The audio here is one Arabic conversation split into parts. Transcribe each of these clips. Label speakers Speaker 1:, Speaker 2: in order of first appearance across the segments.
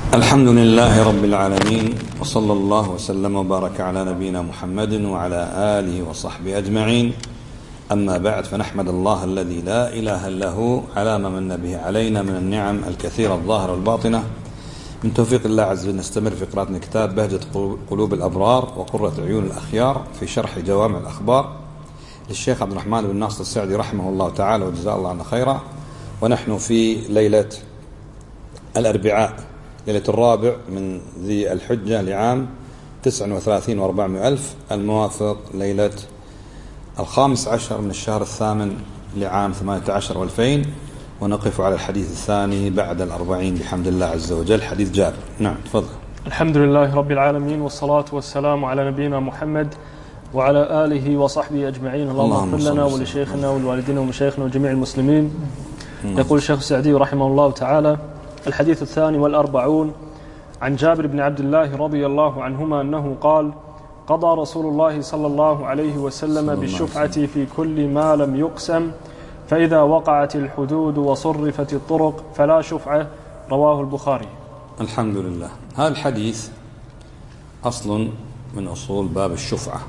Speaker 1: الحمد لله رب العالمين، وصلى الله وسلم وبارك على نبينا محمد وعلى آله وصحبه أجمعين. أما بعد، فنحمد الله الذي لا إله إلا هو على ما من به علينا من النعم الكثيرة الظاهرة والباطنة. من توفيق الله عز وجل نستمر في قراءة كتاب بهجة قلوب الأبرار وقرة عيون الأخيار في شرح جوامع الأخبار للشيخ عبد الرحمن بن ناصر السعدي رحمه الله تعالى وجزاه الله عنا خيرا. ونحن في ليلة الأربعاء، ليلة الرابع من ذي الحجة لعام 39 و400 ألف، الموافق ليلة 15 من الشهر الثامن لعام 18 و2000. ونقف على الحديث الثاني بعد 40 بحمد الله عز وجل، حديث جابر. نعم، تفضل.
Speaker 2: الحمد لله رب العالمين، والصلاة والسلام على نبينا محمد وعلى آله وصحبه أجمعين. اللهم اغفر لنا ولشيخنا والوالدين ومشايخنا وجميع المسلمين. يقول الشيخ السعدي رحمه الله تعالى: الحديث الثاني والأربعون، عن جابر بن عبد الله رضي الله عنهما أنه قال: قضى رسول الله صلى الله عليه وسلم بالشفعة في كل ما لم يقسم، فإذا وقعت الحدود وصرفت الطرق فلا شفعة. رواه البخاري.
Speaker 1: الحمد لله. هذا الحديث أصل من أصول باب الشفعة،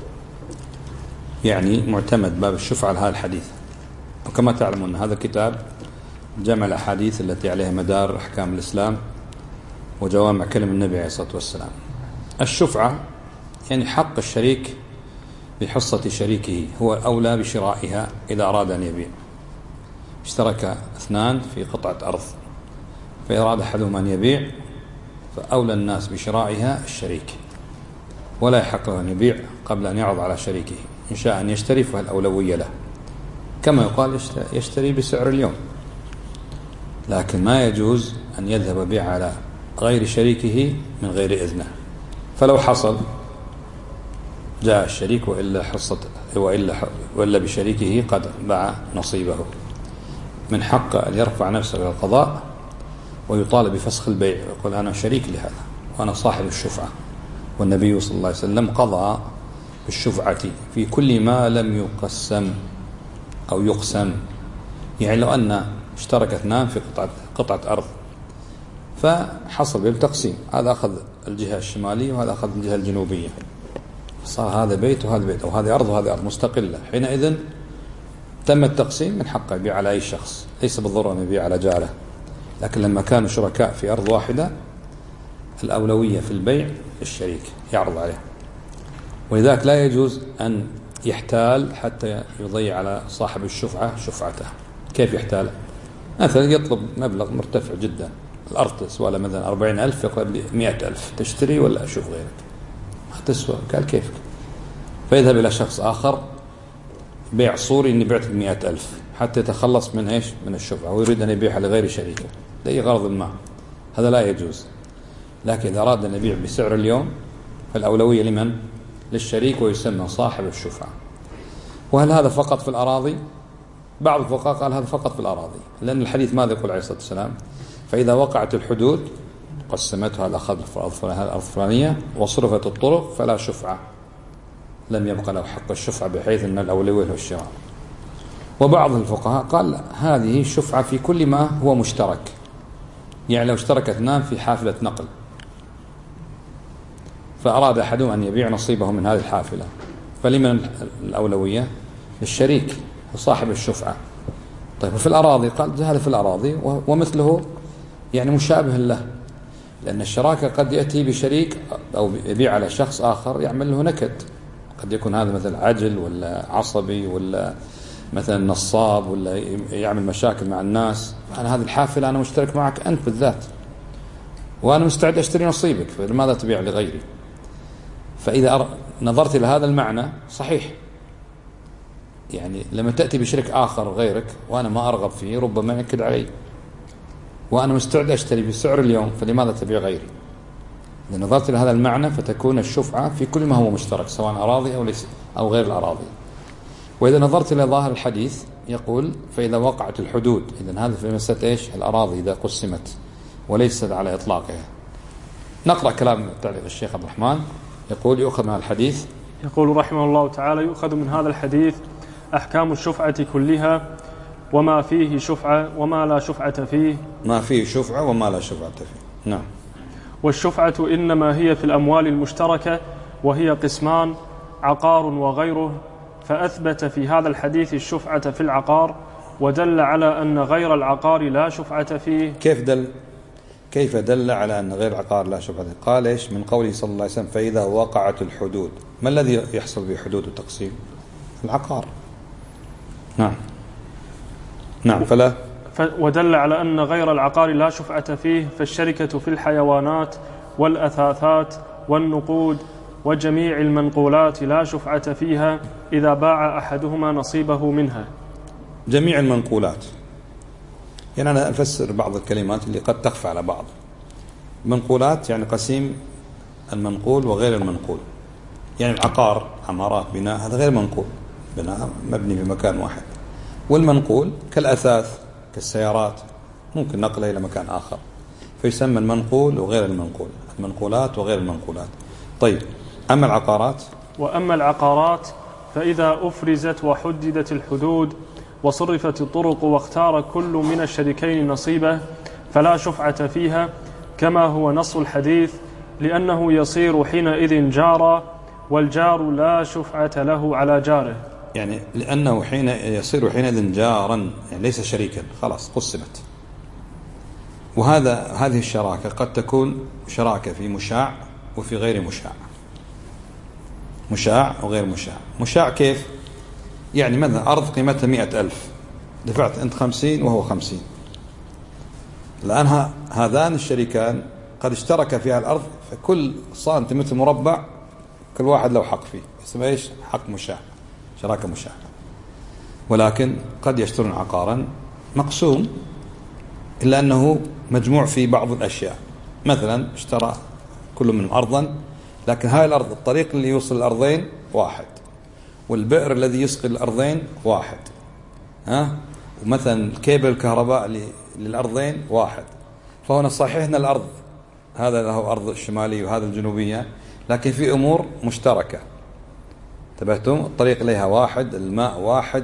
Speaker 1: يعني معتمد باب الشفعة على هذا الحديث. وكما تعلمون هذا الكتاب جمع الأحاديث التي عليها مدار أحكام الإسلام وجوامع كلم النبي عليه الصلاة والسلام. الشفعة يعني حق الشريك بحصة شريكه، هو أولى بشرائها إذا أراد أن يبيع. اشترك اثنان في قطعة أرض، فإذا أراد أحدهما أن يبيع فأولى الناس بشرائها الشريك، ولا يحق له أن يبيع قبل أن يعرض على شريكه. إن شاء أن يشتري فالأولوية له، كما يقال يشتري بسعر اليوم. لكن ما يجوز أن يذهب بيع على غير شريكه من غير إذنه. فلو حصل جاء الشريك وإلا بشريكه قد باع نصيبه، من حق أن يرفع نفسه إلى القضاء ويطالب بفسخ البيع ويقول أنا شريك لهذا وأنا صاحب الشفعة. والنبي صلى الله عليه وسلم قضى بالشفعة في كل ما لم يقسم أو يقسم. يعني لو أن اشترك اثنان في قطعة أرض فحصل بهم تقسيم، هذا أخذ الجهة الشمالية وهذا أخذ الجهة الجنوبية، صار هذا بيت وهذا بيت، أو هذه أرض وهذه أرض مستقلة. حينئذ تم التقسيم، من حقه يبيع على أي شخص، ليس بالضرورة أن يبيع على جاره. لكن لما كانوا شركاء في أرض واحدة الأولوية في البيع الشريك يعرض عليه، ولذلك لا يجوز أن يحتال حتى يضيع على صاحب الشفعة شفعته. كيف يحتال؟ مثلا يطلب مبلغ مرتفع جدا، الأرض تسوى له مثلا 40,000، يقول لي 100,000 تشتري ولا أشوف غيرك؟ ما تسوى. قال كيفك؟ فيذهب إلى شخص آخر بيع صوري إني بعت 100,000 حتى يتخلص من إيش؟ من الشفعة، ويريد أن يبيعها لغير شريكه لأي غرض ما، هذا لا يجوز. لكن إذا أراد أن يبيع بسعر اليوم فالأولوية لمن؟ للشريك، ويسمى صاحب الشفعة. وهل هذا فقط في الأراضي؟ بعض الفقهاء قال هذا فقط في الأراضي، لأن الحديث ماذا يقول عليه الصلاة والسلام؟ فإذا وقعت الحدود قسمتها، هذا أخذ الأرض الفلانية وصرفت الطرق فلا شفعة، لم يبقى له حق الشفعة، بحيث أن الأولوية له الشراء. وبعض الفقهاء قال هذه الشفعة في كل ما هو مشترك، يعني لو اشترك اثنان في حافلة نقل فأراد أحدهم أن يبيع نصيبه من هذه الحافلة، فلمن الأولوية؟ للشريك وصاحب الشفعة. طيب، وفي الأراضي قال هذا في الأراضي ومثله يعني مشابه له، لأن الشراكة قد يأتي بشريك أو يبيع على شخص آخر يعمل له نكد، قد يكون هذا مثل عجل ولا عصبي ولا مثلا نصاب ولا يعمل مشاكل مع الناس. أنا هذه الحافلة أنا مشترك معك أنت بالذات وأنا مستعد أشتري نصيبك، فلماذا تبيع لغيري؟ فإذا نظرت إلى هذا المعنى صحيح، يعني لما تأتي بشريك آخر غيرك وأنا ما أرغب فيه ربما ينكد علي، وأنا مستعد أشتري بسعر اليوم، فلماذا تبيع غيري؟ إذا نظرت إلى هذا المعنى فتكون الشفعة في كل ما هو مشترك، سواء أراضي أو غير الأراضي. وإذا نظرت إلى ظاهر الحديث يقول فإذا وقعت الحدود، إذن هذا في مسألة إيش؟ الأراضي إذا قسمت وليست على إطلاقها. نقرأ كلام تعليق الشيخ عبد الرحمن، يقول يؤخذ من الحديث،
Speaker 2: يقول رحمه الله تعالى: يؤخذ من هذا الحديث أحكام الشفعة كلها، وما فيه شفعة وما لا شفعة فيه.
Speaker 1: ما فيه شفعة وما لا شفعة فيه. نعم.
Speaker 2: والشفعة إنما هي في الأموال المشتركة، وهي قسمان: عقار وغيره، فأثبت في هذا الحديث الشفعة في العقار، ودل على أن غير العقار لا شفعة فيه.
Speaker 1: كيف دل على أن غير العقار لا شفعة؟ قال إيش؟ من قوله صلى الله عليه وسلم: فإذا وقعت الحدود. ما الذي يحصل بحدود التقسيم؟ العقار. نعم فلا
Speaker 2: ودل على أن غير العقار لا شفعة فيه، فالشركة في الحيوانات والأثاثات والنقود وجميع المنقولات لا شفعة فيها إذا باع أحدهما نصيبه منها.
Speaker 1: جميع المنقولات، يعني أنا أفسر بعض الكلمات اللي قد تخفى على بعض. منقولات يعني قسيم المنقول وغير المنقول. يعني العقار، عمارات، بناء، هذا غير منقول، بناء مبني في مكان واحد. والمنقول كالأثاث، كالسيارات، ممكن نقله إلى مكان آخر، فيسمى المنقول وغير المنقول، المنقولات وغير المنقولات. طيب، أما العقارات؟
Speaker 2: وأما العقارات فإذا أفرزت وحددت الحدود وصرفت الطرق واختار كل من الشريكين نصيبه فلا شفعة فيها، كما هو نص الحديث، لأنه يصير حينئذ جارا، والجار لا شفعة له على جاره.
Speaker 1: يعني لأنه يصير حينئذ جارا، يعني ليس شريكا، خلاص قسمت. هذه الشراكة قد تكون شراكة في مشاع وفي غير مشاع. مشاع وغير مشاع. مشاع كيف؟ يعني مثلا أرض قيمتها 100,000، دفعت أنت 50 وهو 50. الآن هذان الشريكان قد اشترك في الأرض، فكل سنتيمتر مربع كل واحد له حق فيه، اسمه ايش؟ حق مشاع، شراكة مشاع. ولكن قد يشترون عقارا مقسوم، إلا أنه مجموع في بعض الأشياء. مثلا اشترى كل منهم أرضا، لكن هاي الأرض الطريق اللي يوصل الأرضين واحد، والبئر الذي يسقي الأرضين واحد، ومثلا كيبل الكهرباء للأرضين واحد. فهنا صحيح أن الأرض هذا له أرض الشمالية وهذا الجنوبية، لكن في أمور مشتركة. انتبهتم؟ الطريق إليها واحد، الماء واحد،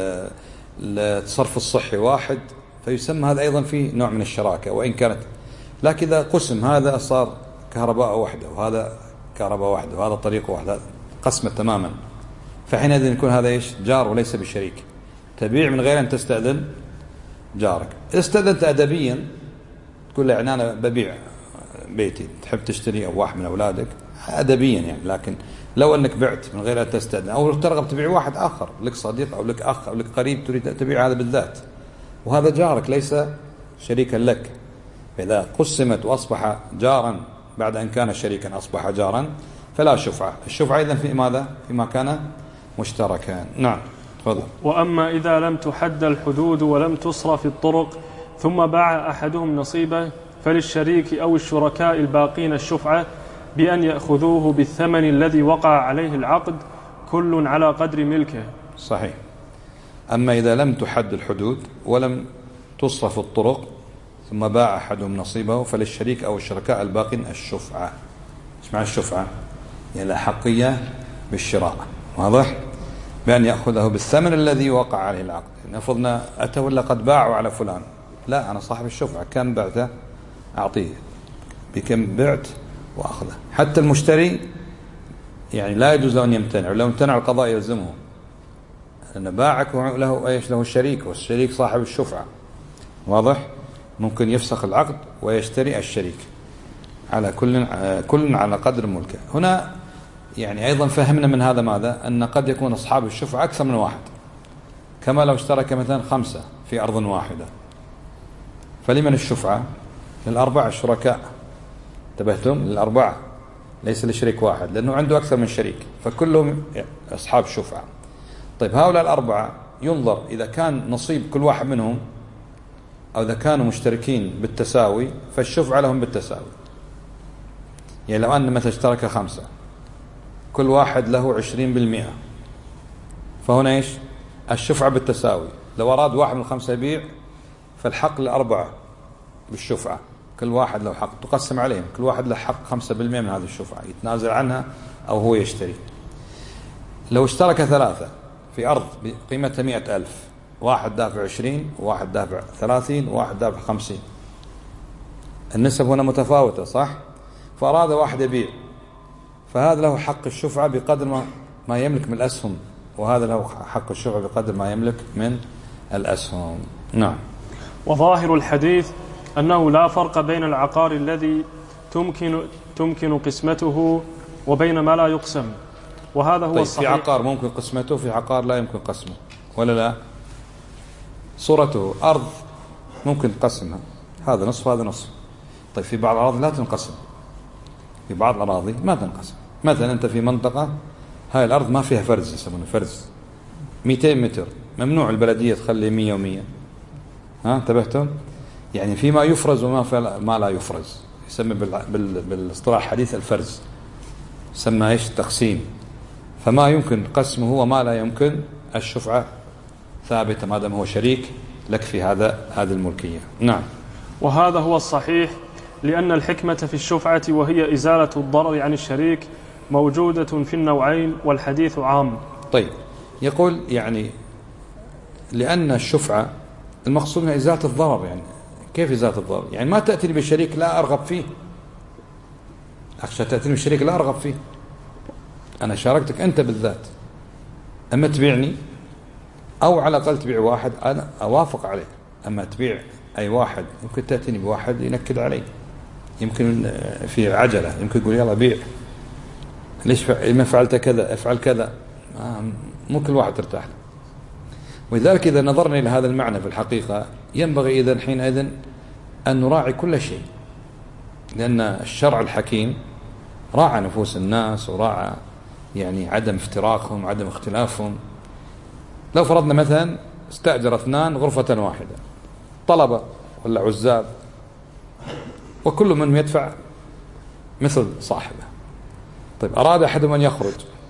Speaker 1: الصرف الصحي واحد، فيسمى هذا أيضا فيه نوع من الشراكة وإن كانت. لكن إذا قسم هذا صار كهرباء واحدة وهذا كهرباء واحدة وهذا طريق واحد، قسمة تماما، فحينئذ يكون هذا إيش؟ جار وليس بشريك. تبيع من غير أن تستأذن جارك. إذا استأذنت أدبيا تقول له يعني أنا ببيع بيتي، تحب تشتري أو واحد من أولادك أدبيا يعني، لكن لو أنك بعت من غير أن تستأذن أو ترغب تبيع واحد آخر، لك صديق أو لك أخ أو لك قريب تريد تبيع هذا بالذات، وهذا جارك ليس شريكا لك، فإذا قسمت وأصبح جارا بعد أن كان شريكا أصبح جارا فلا شفعة. الشفعة إذن في ماذا؟ فيما كان مشتركا. نعم تفضل.
Speaker 2: وأما إذا لم تحد الحدود ولم تصرف الطرق ثم باع أحدهم نصيبه، فللشريك أو الشركاء الباقين الشفعة بأن يأخذوه بالثمن الذي وقع عليه العقد، كل على قدر ملكه.
Speaker 1: صحيح. أما إذا لم تحد الحدود ولم تصرف الطرق ثم باع أحدهم نصيبه، فللشريك أو الشركاء الباقين الشفعة. ايش معنى الشفعة؟ يعني الأحقية بالشراء، واضح؟ بأن يأخذه بالثمن الذي وقع عليه العقد. نفرضنا أتى ولا قد باعوا على فلان، لا أنا صاحب الشفعة، كم بعته أعطيه، بكم بعت وأخذه. حتى المشتري يعني لا يجوز له أن يمتنع، ولو امتنع القضاء يلزمه، لأن باعك له ايش؟ له الشريك، والشريك صاحب الشفعة، واضح؟ ممكن يفسخ العقد ويشتري الشريك على كل على قدر ملكه. هنا يعني أيضا فهمنا من هذا ماذا؟ أن قد يكون أصحاب الشفعة أكثر من واحد، كما لو اشترك مثلا 5 في أرض واحدة، فلمن الشفعة؟ للأربعة الشركاء. انتبهتم؟ للأربعة، ليس لشريك واحد، لأنه عنده أكثر من شريك، فكلهم أصحاب شفعة. طيب هؤلاء الأربعة ينظر إذا كان نصيب كل واحد منهم، أو إذا كانوا مشتركين بالتساوي فالشفعة لهم بالتساوي. يعني لو أن مثلا اشترك 5 كل واحد له 20%، فهنا إيش؟ الشفعة بالتساوي. لو أراد واحد من 5 يبيع فالحق ل4 بالشفعة، كل واحد له حق، تقسم عليهم، كل واحد له حق 5% من هذه الشفعة، يتنازل عنها أو هو يشتري. لو اشترك 3 في أرض بقيمتها 100,000، واحد دافع 20 وواحد دافع 30 وواحد دافع 50، النسب هنا متفاوتة، صح؟ فأراد واحد يبيع، فهذا له حق الشفعة بقدر ما يملك من الأسهم، وهذا له حق الشفعة بقدر ما يملك من الأسهم. نعم.
Speaker 2: وظاهر الحديث أنه لا فرق بين العقار الذي تمكن قسمته وبين ما لا يقسم، وهذا هو الصحيح.
Speaker 1: في عقار ممكن قسمته، في عقار لا يمكن قسمه، ولا لا؟ صورته أرض ممكن قسمها، هذا نصف هذا نصف. طيب في بعض الأراضي لا تنقسم، في بعض الأراضي ما تنقسم. مثلا أنت في منطقة هاي الأرض ما فيها فرز، يسمونه فرز 200 متر، ممنوع البلدية تخلي 100 و100. انتبهتم؟ يعني فيما يفرز وما لا يفرز، يسمى بالاصطلاح الحديث الفرز، يسمى ايش؟ تقسيم. فما يمكن قسمه وما لا يمكن الشفعة ثابتة ما دام هو شريك لك في هذه الملكية. نعم.
Speaker 2: وهذا هو الصحيح، لأن الحكمة في الشفعة وهي إزالة الضرر عن الشريك موجودة في النوعين، والحديث عام.
Speaker 1: طيب، يقول يعني لأن الشفعة المقصود منها إزالة الضرر. يعني كيف إزالة الضرر؟ يعني ما تأتي بالشريك لا أرغب فيه، أخشى تأتي بالشريك لا أرغب فيه، أنا شاركتك أنت بالذات، أما تبيعني أو على الأقل تبيع واحد أنا أوافق عليه، أما تبيع أي واحد يمكن تأتيني بواحد ينكد علي، يمكن في عجلة، يمكن يقول يلا بيع، ليش ما فعلت كذا، افعل كذا، مو كل واحد ترتاح له. ولذلك إذا نظرنا إلى هذا المعنى في الحقيقة ينبغي إذن حينئذ أن نراعي كل شيء، لأن الشرع الحكيم راعى نفوس الناس وراعى يعني عدم افتراقهم، عدم اختلافهم. لو فرضنا مثلا استأجر 2 غرفة واحدة، طلبة ولا عزاب، وكل منهم يدفع مثل صاحبه. طيب أراد أحدهم أن يخرج،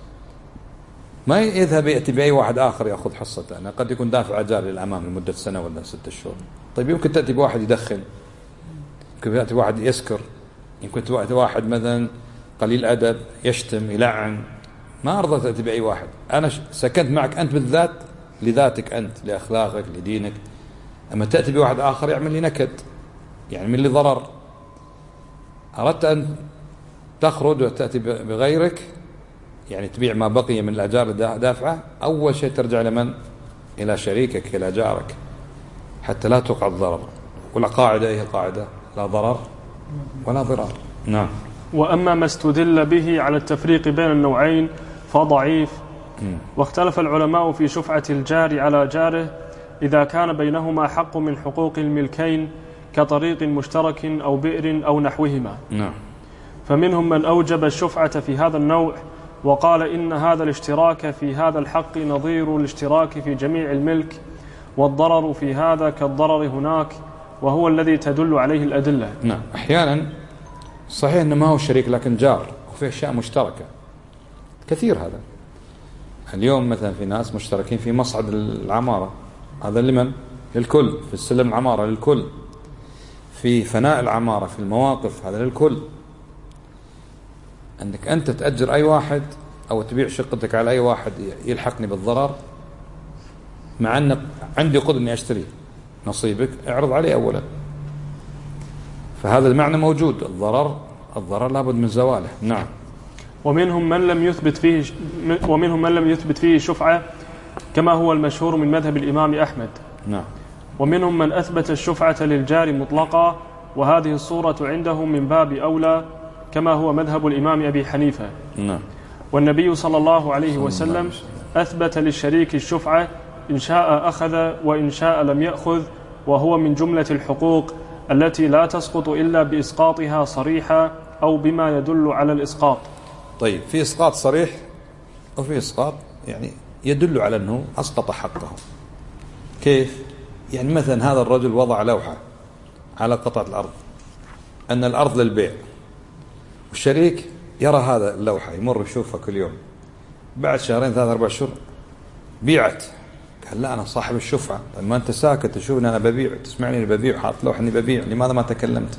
Speaker 1: ما يذهب يأتي بأي واحد آخر يأخذ حصته، أنا قد يكون دافع أجار للأمام لمدة سنة ولا 6 شهور. طيب يمكن تأتي بواحد يدخن، يمكن تأتي بواحد يسكر، يمكن تأتي واحد مثلا قليل أدب يشتم يلعن، ما أرضى تأتي بأي واحد. أنا سكنت معك أنت بالذات لذاتك أنت، لأخلاقك، لدينك. أما تأتي بواحد آخر يعمل لي نكد، يعني من لي ضرر. أردت أن تخرج وتأتي بغيرك، يعني تبيع ما بقي من الأجار دافعة، أول شيء ترجع لمن؟ إلى شريكك، إلى جارك، حتى لا توقع الضرر. والقاعدة هي قاعدة لا ضرر ولا ضرار. نعم.
Speaker 2: وأما ما استدل به على التفريق بين النوعين فضعيف. واختلف العلماء في شفعة الجار على جاره إذا كان بينهما حق من حقوق الملكين كطريق مشترك أو بئر أو نحوهما.
Speaker 1: نعم.
Speaker 2: فمنهم من أوجب الشفعة في هذا النوع وقال إن هذا الاشتراك في هذا الحق نظير الاشتراك في جميع الملك، والضرر في هذا كالضرر هناك، وهو الذي تدل عليه الأدلة.
Speaker 1: نعم. أحيانا صحيح أنه ما هو شريك لكن جار، وفي أشياء مشتركة كثير. هذا اليوم مثلا في ناس مشتركين في مصعد العمارة، هذا لمن؟ للكل. في السلم العمارة للكل، في فناء العمارة، في المواقف، هذا للكل. أنك أنت تأجر أي واحد أو تبيع شقتك على أي واحد يلحقني بالضرر، مع أن عندي قدرة أني أشتري نصيبك، اعرض عليه أولا. فهذا المعنى موجود، الضرر لابد من زواله. نعم.
Speaker 2: ومنهم من لم يثبت فيه شفعة كما هو المشهور من مذهب الإمام أحمد.
Speaker 1: نعم.
Speaker 2: ومنهم من أثبت الشفعة للجار مطلقا، وهذه الصورة عنده من باب أولى كما هو مذهب الإمام أبي حنيفة.
Speaker 1: نعم.
Speaker 2: والنبي صلى الله عليه وسلم أثبت للشريك الشفعة، إن شاء أخذ وإن شاء لم يأخذ، وهو من جملة الحقوق التي لا تسقط إلا بإسقاطها صريحا أو بما يدل على الإسقاط.
Speaker 1: طيب، في إسقاط صريح وفي إسقاط يعني يدل على أنه أسقط حقه. كيف؟ يعني مثلا هذا الرجل وضع لوحة على قطعة الأرض أن الأرض للبيع، والشريك يرى هذا اللوحة، يمر يشوفها كل يوم، بعد 2 3 4 شهور بيعت، قال لا أنا صاحب الشفعة. طيب ما أنت ساكت تشوفني أنا ببيع، تسمعني أنا ببيع، حاط لوحة أني ببيع، لماذا ما تكلمت؟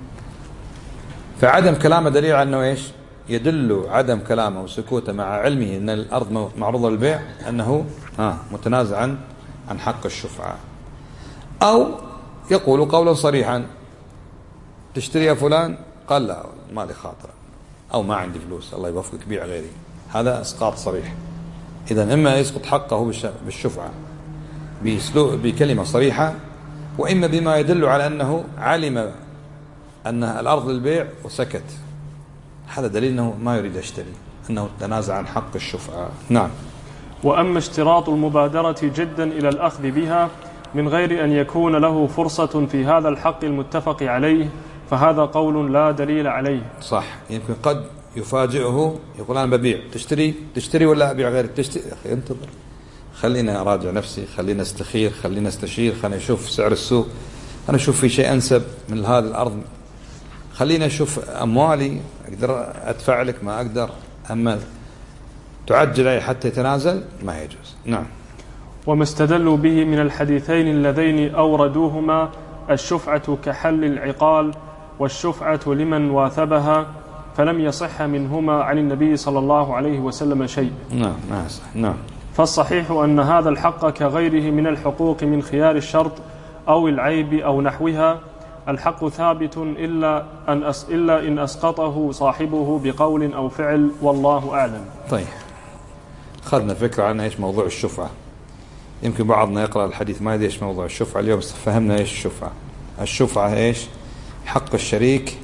Speaker 1: فعدم كلامه دليل على أنه إيش؟ يدل عدم كلامه وسكوته مع علمه أن الأرض معروضة للبيع أنه متنازع عن حق الشفعة. أو يقول قولا صريحا، تشتري يا فلان؟ قال لا مالي خاطر أو ما عندي فلوس الله يوفقك بيع غيري، هذا إسقاط صريح. إذا إما يسقط حقه بالشفعة بكلمة صريحة، وإما بما يدل على أنه علم أن الأرض للبيع وسكت، هذا دليل أنه ما يريد يشتري، أنه تنازع عن حق الشفعة. نعم.
Speaker 2: وأما اشتراط المبادرة جدا إلى الأخذ بها من غير أن يكون له فرصة في هذا الحق المتفق عليه فهذا قول لا دليل عليه.
Speaker 1: صح، يمكن قد يفاجئه يقول أنا ببيع، تشتري ولا أبيع غيرك؟ تشتري. أخي انتظر، خلينا أراجع نفسي، خلينا استخير، خلينا استشير، خلينا نشوف سعر السوق، أنا أشوف في شيء أنسب من هذه الأرض، خلينا أشوف أموالي أقدر أدفع لك ما أقدر، أما تعجل عليه حتى يتنازل ما يجوز. نعم.
Speaker 2: وما استدلوا به من الحديثين اللذين أوردوهما الشفعة كحل العقال والشفعة لمن واثبها فلم يصح منهما عن النبي صلى الله عليه وسلم شيء.
Speaker 1: نعم ما يصح. نعم.
Speaker 2: فالصحيح أن هذا الحق كغيره من الحقوق من خيار الشرط أو العيب أو نحوها الحق ثابت إلا إن أسقطه صاحبه بقول أو فعل، والله أعلم.
Speaker 1: طيب، أخذنا فكرة عن إيش موضوع الشفعة. يمكن بعضنا يقرأ الحديث ما يدري إيش موضوع الشفعة، اليوم فهمنا إيش الشفعة. الشفعة إيش؟ حق الشريك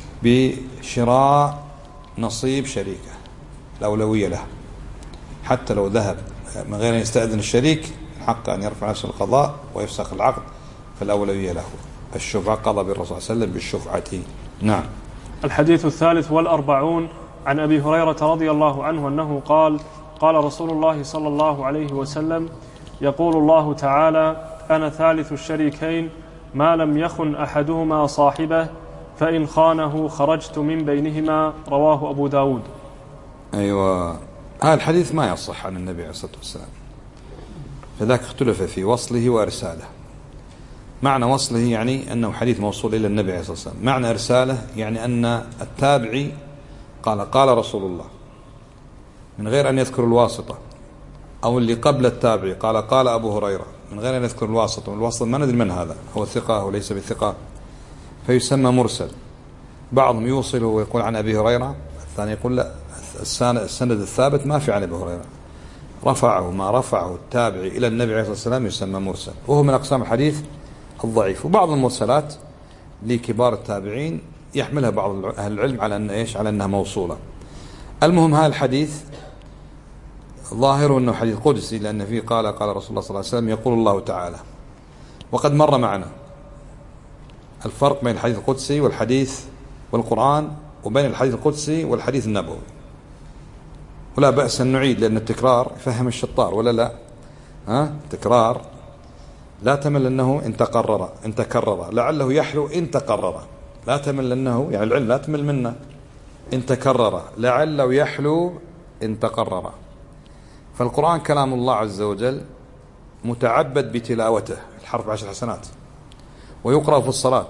Speaker 1: بشراء نصيب شريكه، الأولوية له، حتى لو ذهب من غير أن يستأذن الشريك حق أن يرفع نفسه القضاء ويفسخ العقد، فالأولوية له. الشفعة قضى بالرسول صلى الله عليه وسلم بالشفعة. نعم.
Speaker 2: الحديث 43 عن أبي هريرة رضي الله عنه أنه قال: قال رسول الله صلى الله عليه وسلم: يقول الله تعالى: أنا ثالث الشريكين ما لم يخن أحدهما صاحبه فإن خانه خرجت من بينهما. رواه أبو داود.
Speaker 1: أيوة، هذا الحديث ما يصح عن النبي عليه الصلاة والسلام، فذاك اختلف في وصله وإرساله. معنى وصله يعني أنه حديث موصول إلى النبي عليه الصلاة والسلام، معنى إرساله يعني أن التابعي قال رسول الله من غير أن يذكر الواسطة، أو اللي قبل التابعي قال أبو هريرة من غير أن يذكر الواسطة، والواسطة ما ندري من هذا، هو ثقة أو ليس بثقة، فيسمى مرسل. بعضهم يوصله ويقول عن أبي هريرة، الثاني يقول لا، السند الثابت ما في عن أبي هريرة، رفعه ما رفعه التابعي إلى النبي عليه الصلاة والسلام يسمى مرسل، وهو من أقسام الحديث الضعيف. وبعض المرسلات لكبار التابعين يحملها بعض أهل العلم على أن إيش؟ على أنها موصولة. المهم هذا الحديث ظاهره أنه حديث قدسي، لأن فيه قال رسول الله صلى الله عليه وسلم: يقول الله تعالى. وقد مر معنا الفرق بين الحديث القدسي والحديث والقرآن، وبين الحديث القدسي والحديث النبوي، ولا بأس أن نعيد، لأن التكرار يفهم الشطار ولا لا؟ تكرار لا تمل أنه إن تكرر لعله يحلو إن تقرر، لا تمل أنه يعني العلم لا تمل منه، إن تكرر لعله يحلو إن تقرر. فالقرآن كلام الله عز وجل متعبد بتلاوته، الحرف 10 حسنات، ويقرأ في الصلاة،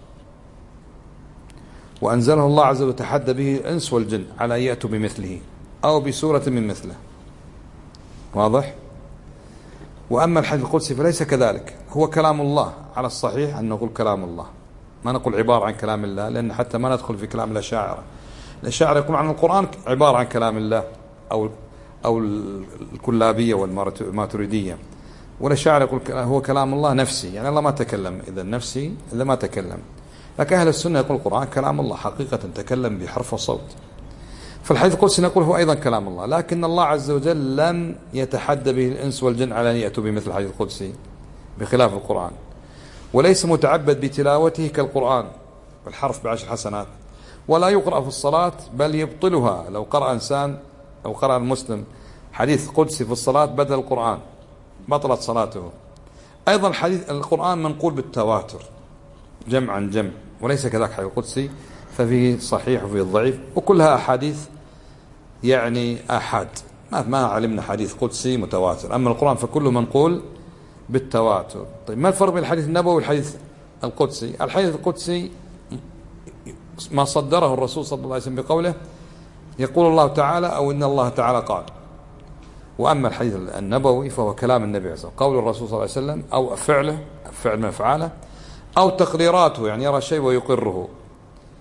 Speaker 1: وأنزله الله عز وجل تحدى به الإنس والجن على أن يأتوا بمثله أو بسورة من مثله. واضح؟ وأما الحديث القدسي فليس كذلك، هو كلام الله على الصحيح أن نقول كلام الله، ما نقول عبارة عن كلام الله، لأن حتى ما ندخل في كلام الأشاعرة. الأشاعرة يقول عن القرآن عبارة عن كلام الله، أو الكلابية والماتريدية، والأشاعرة يقول هو كلام الله نفسي، يعني الله ما تكلم، إذا نفسي إذا ما تكلم. لكن أهل السنة يقول القرآن كلام الله حقيقة، تكلم بحرف وصوت. فالحديث القدسي نقول هو أيضا كلام الله، لكن الله عز وجل لم يتحدى به الإنس والجن على أن يأتوا بمثل الحديث القدسي بخلاف القرآن، وليس متعبد بتلاوته كالقرآن والحرف ب10 حسنات، ولا يقرأ في الصلاة بل يبطلها. لو قرأ إنسان أو قرأ المسلم حديث قدسي في الصلاة بدل القرآن بطلت صلاته. أيضا حديث القرآن منقول بالتواتر جمع عن جمع، وليس كذلك حديث القدسي، ففيه صحيح وفيه ضعيف، وكلها أحاديث يعني آحاد، ما علمنا حديث قدسي متواتر. أما القرآن فكله منقول بالتواتر. طيب ما الفرق بين الحديث النبوي والحديث القدسي؟ الحديث القدسي ما صدره الرسول صلى الله عليه وسلم بقوله يقول الله تعالى أو إن الله تعالى قال. وأما الحديث النبوي فهو كلام النبي عليه الصلاة والسلام، قول الرسول صلى الله عليه وسلم، أو فعله، فعل من أفعاله، أو تقريراته، يعني يرى شيء ويقره.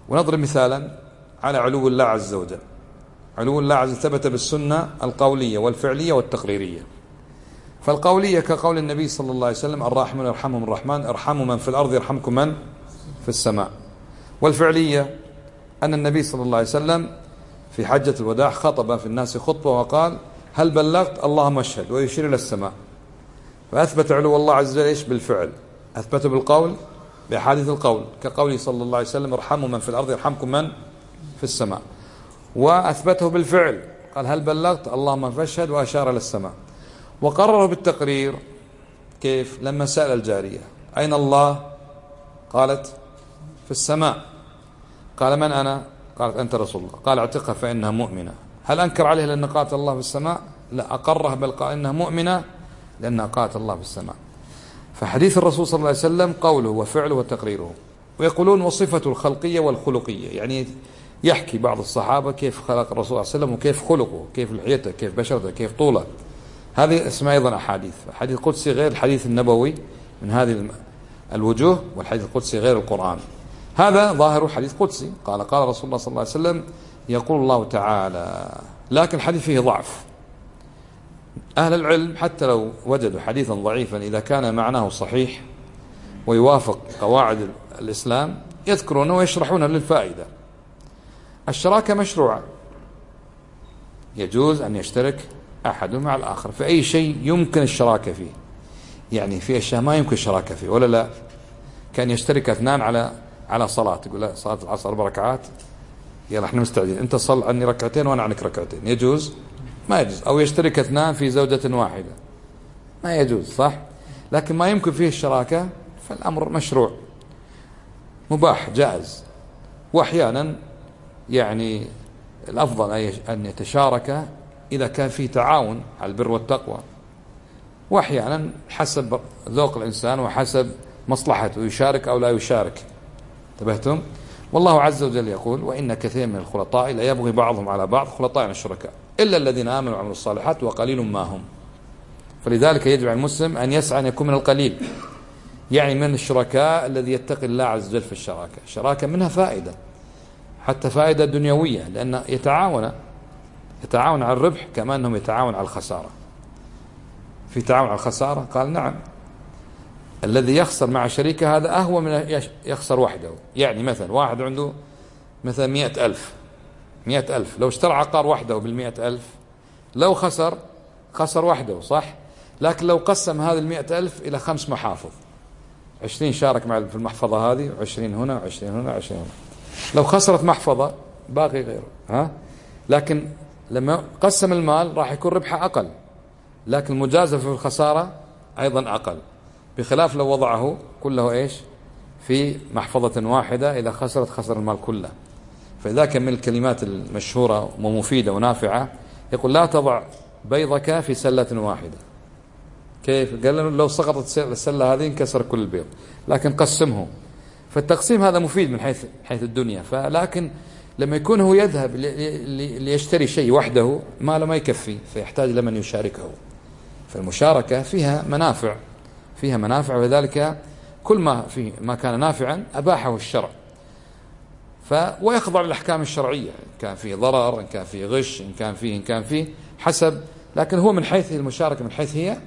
Speaker 1: ونضرب مثالا على علو الله عز وجل. علو الله عز وجل ثبت بالسنة القولية والفعلية والتقريرية. فالقولية كقول النبي صلى الله عليه وسلم: الراحمون يرحمهم الرحمن، ارحموا من في الأرض يرحمكم من في السماء. والفعلية أن النبي صلى الله عليه وسلم في حجة الوداع خطب في الناس خطبة وقال: هل بلغت؟ اللهم اشهد، ويشير إلى السماء. فأثبت علو الله عز وجل إيش؟ بالفعل. أثبته بالقول بأحاديث القول كقوله صلى الله عليه وسلم: ارحموا من في الأرض يرحمكم من في السماء. وأثبته بالفعل، قال: هل بلغت؟ اللهم فاشهد، وأشار إلى السماء. وقرره بالتقرير. كيف؟ لما سأل الجارية: أين الله؟ قالت: في السماء. قال: من أنا؟ قالت: أنت رسول الله. قال: اعتقها فإنها مؤمنة. هل أنكر عليها لأن قالت الله في السماء؟ لا، أقرها، بل قال إنها مؤمنة لأنها قالت الله في السماء. فحديث الرسول صلى الله عليه وسلم قوله وفعله وتقريره. ويقولون وصفته الخلقية والخلقية، يعني يحكي بعض الصحابة كيف خلق الرسول صلى الله عليه وسلم وكيف خلقه، كيف لحيته، كيف بشرته، كيف طوله. هذه اسمها أيضا أحاديث. الحديث القدسي غير الحديث النبوي من هذه الوجوه، والحديث القدسي غير القرآن. هذا ظاهر حديث قدسي. قال رسول الله صلى الله عليه وسلم: يقول الله تعالى. لكن الحديث فيه ضعف. أهل العلم حتى لو وجدوا حديثا ضعيفا إذا كان معناه صحيح ويوافق قواعد الإسلام يذكرونه ويشرحونه للفائدة. الشراكة مشروعة، يجوز أن يشترك أحد مع الآخر في أي شيء يمكن الشراكة فيه. يعني في أشياء ما يمكن الشراكة فيه، ولا لا؟ كان يشترك اثنان على صلاة، يقول: لا، صلاة العصر 4 ركعات، يلا احنا مستعدين، انت صل عني ركعتين وانا عنك ركعتين. يجوز؟ ما يجوز. او يشترك اثنان في زوجة واحدة، ما يجوز، صح؟ لكن ما يمكن فيه الشراكة فالامر مشروع مباح جائز. واحيانا يعني الافضل ان يتشارك اذا كان فيه تعاون على البر والتقوى، واحيانا حسب ذوق الانسان وحسب مصلحته يشارك او لا يشارك. انتبهتم؟ والله عز وجل يقول: وإن كثير من الخلطاء لا يبغي بعضهم على بعض، خلطاء يعني الشركاء، إلا الذين آمنوا وعملوا الصالحات وقليل ما هم. فلذلك يجب على المسلم أن يسعى أن يكون من القليل، يعني من الشركاء الذي يتقي الله عز وجل في الشراكة. الشراكة منها فائدة، حتى فائدة دنيوية، لأن يتعاون على الربح كما أنهم يتعاون على الخسارة. في تعاون على الخسارة؟ قال: نعم. الذي يخسر مع شريكه هذا أهوى من يخسر وحده. يعني مثلا واحد عنده مثلا 100,000 لو اشترى عقار وحده بال100,000 لو خسر وحده، صح؟ لكن لو قسم هذه 100,000 إلى 5 محافظ، 20 شارك في المحفظة هذه، و20 هنا، و20 هنا، و20 هنا، لو خسرت محفظة باقي غيره. لكن لما قسم المال راح يكون ربحه أقل، لكن المجازفة في الخسارة أيضا أقل، بخلاف لو وضعه كله إيش في محفظة واحدة، إذا خسر المال كله. فإذا كان من الكلمات المشهورة ومفيدة ونافعة يقول: لا تضع بيضك في سلة واحدة. كيف؟ قال: لو سقطت السلة هذه انكسر كل البيض، لكن قسمه. فالتقسيم هذا مفيد من حيث الدنيا. فلكن لما يكون هو يذهب ليشتري شيء وحده ماله ما يكفي، فيحتاج لمن يشاركه. فالمشاركة فيها منافع، وذلك كل ما كان نافعا أباحه الشرع. ويخضع للأحكام الشرعية، إن كان فيه ضرر، إن كان فيه غش، إن كان فيه حسب. لكن هو من حيث المشاركة، من حيث هي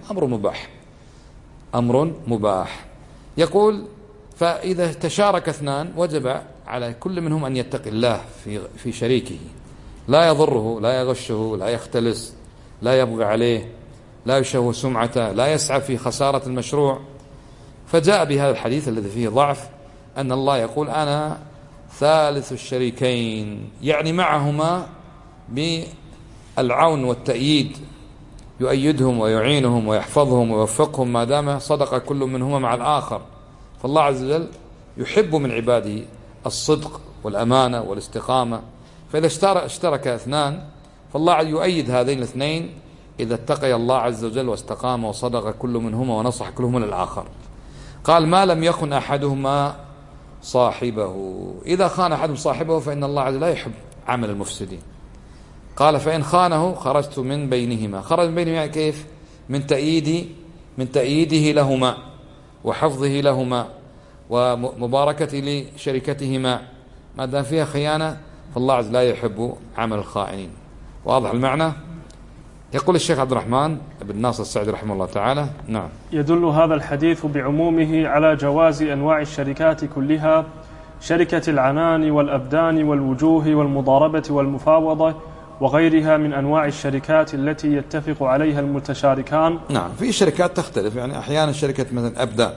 Speaker 1: أمر مباح. يقول: فإذا تشارك اثنان وجب على كل منهم أن يتقي الله في شريكه، لا يضره، لا يغشه، لا يختلس، لا يبغي عليه، لا يشوه سمعته، لا يسعى في خسارة المشروع. فجاء بهذا الحديث الذي فيه ضعف أن الله يقول: أنا ثالث الشريكين، يعني معهما بالعون والتأييد، يؤيدهم ويعينهم ويحفظهم ويوفقهم ما دام صدق كل منهما مع الآخر. فالله عز وجل يحب من عباده الصدق والأمانة والاستقامة. فإذا اشترك اثنان فالله يؤيد هذين الاثنين إذا اتقي الله عز وجل واستقام وصدق كل منهما ونصح كل منهما للآخر. قال: ما لم يخن أحدهما صاحبه. إذا خان أحدهم صاحبه فإن الله عز وجل لا يحب عمل المفسدين. قال: فإن خانه خرجت من بينهما. خرج من بينهما يعني كيف؟ من تأييده لهما وحفظه لهما ومباركة لشركتهما ما دام فيها خيانة فالله عز لا يحب عمل الخائنين. واضح المعنى؟ يقول الشيخ عبد الرحمن بن ناصر السعدي رحمه الله تعالى. نعم.
Speaker 2: يدل هذا الحديث بعمومه على جواز أنواع الشركات كلها، شركة العنان والأبدان والوجوه والمضاربة والمفاوضة وغيرها من أنواع الشركات التي يتفق عليها المتشاركان.
Speaker 1: نعم. في شركات تختلف، يعني أحيانا شركة مثلا أبدان،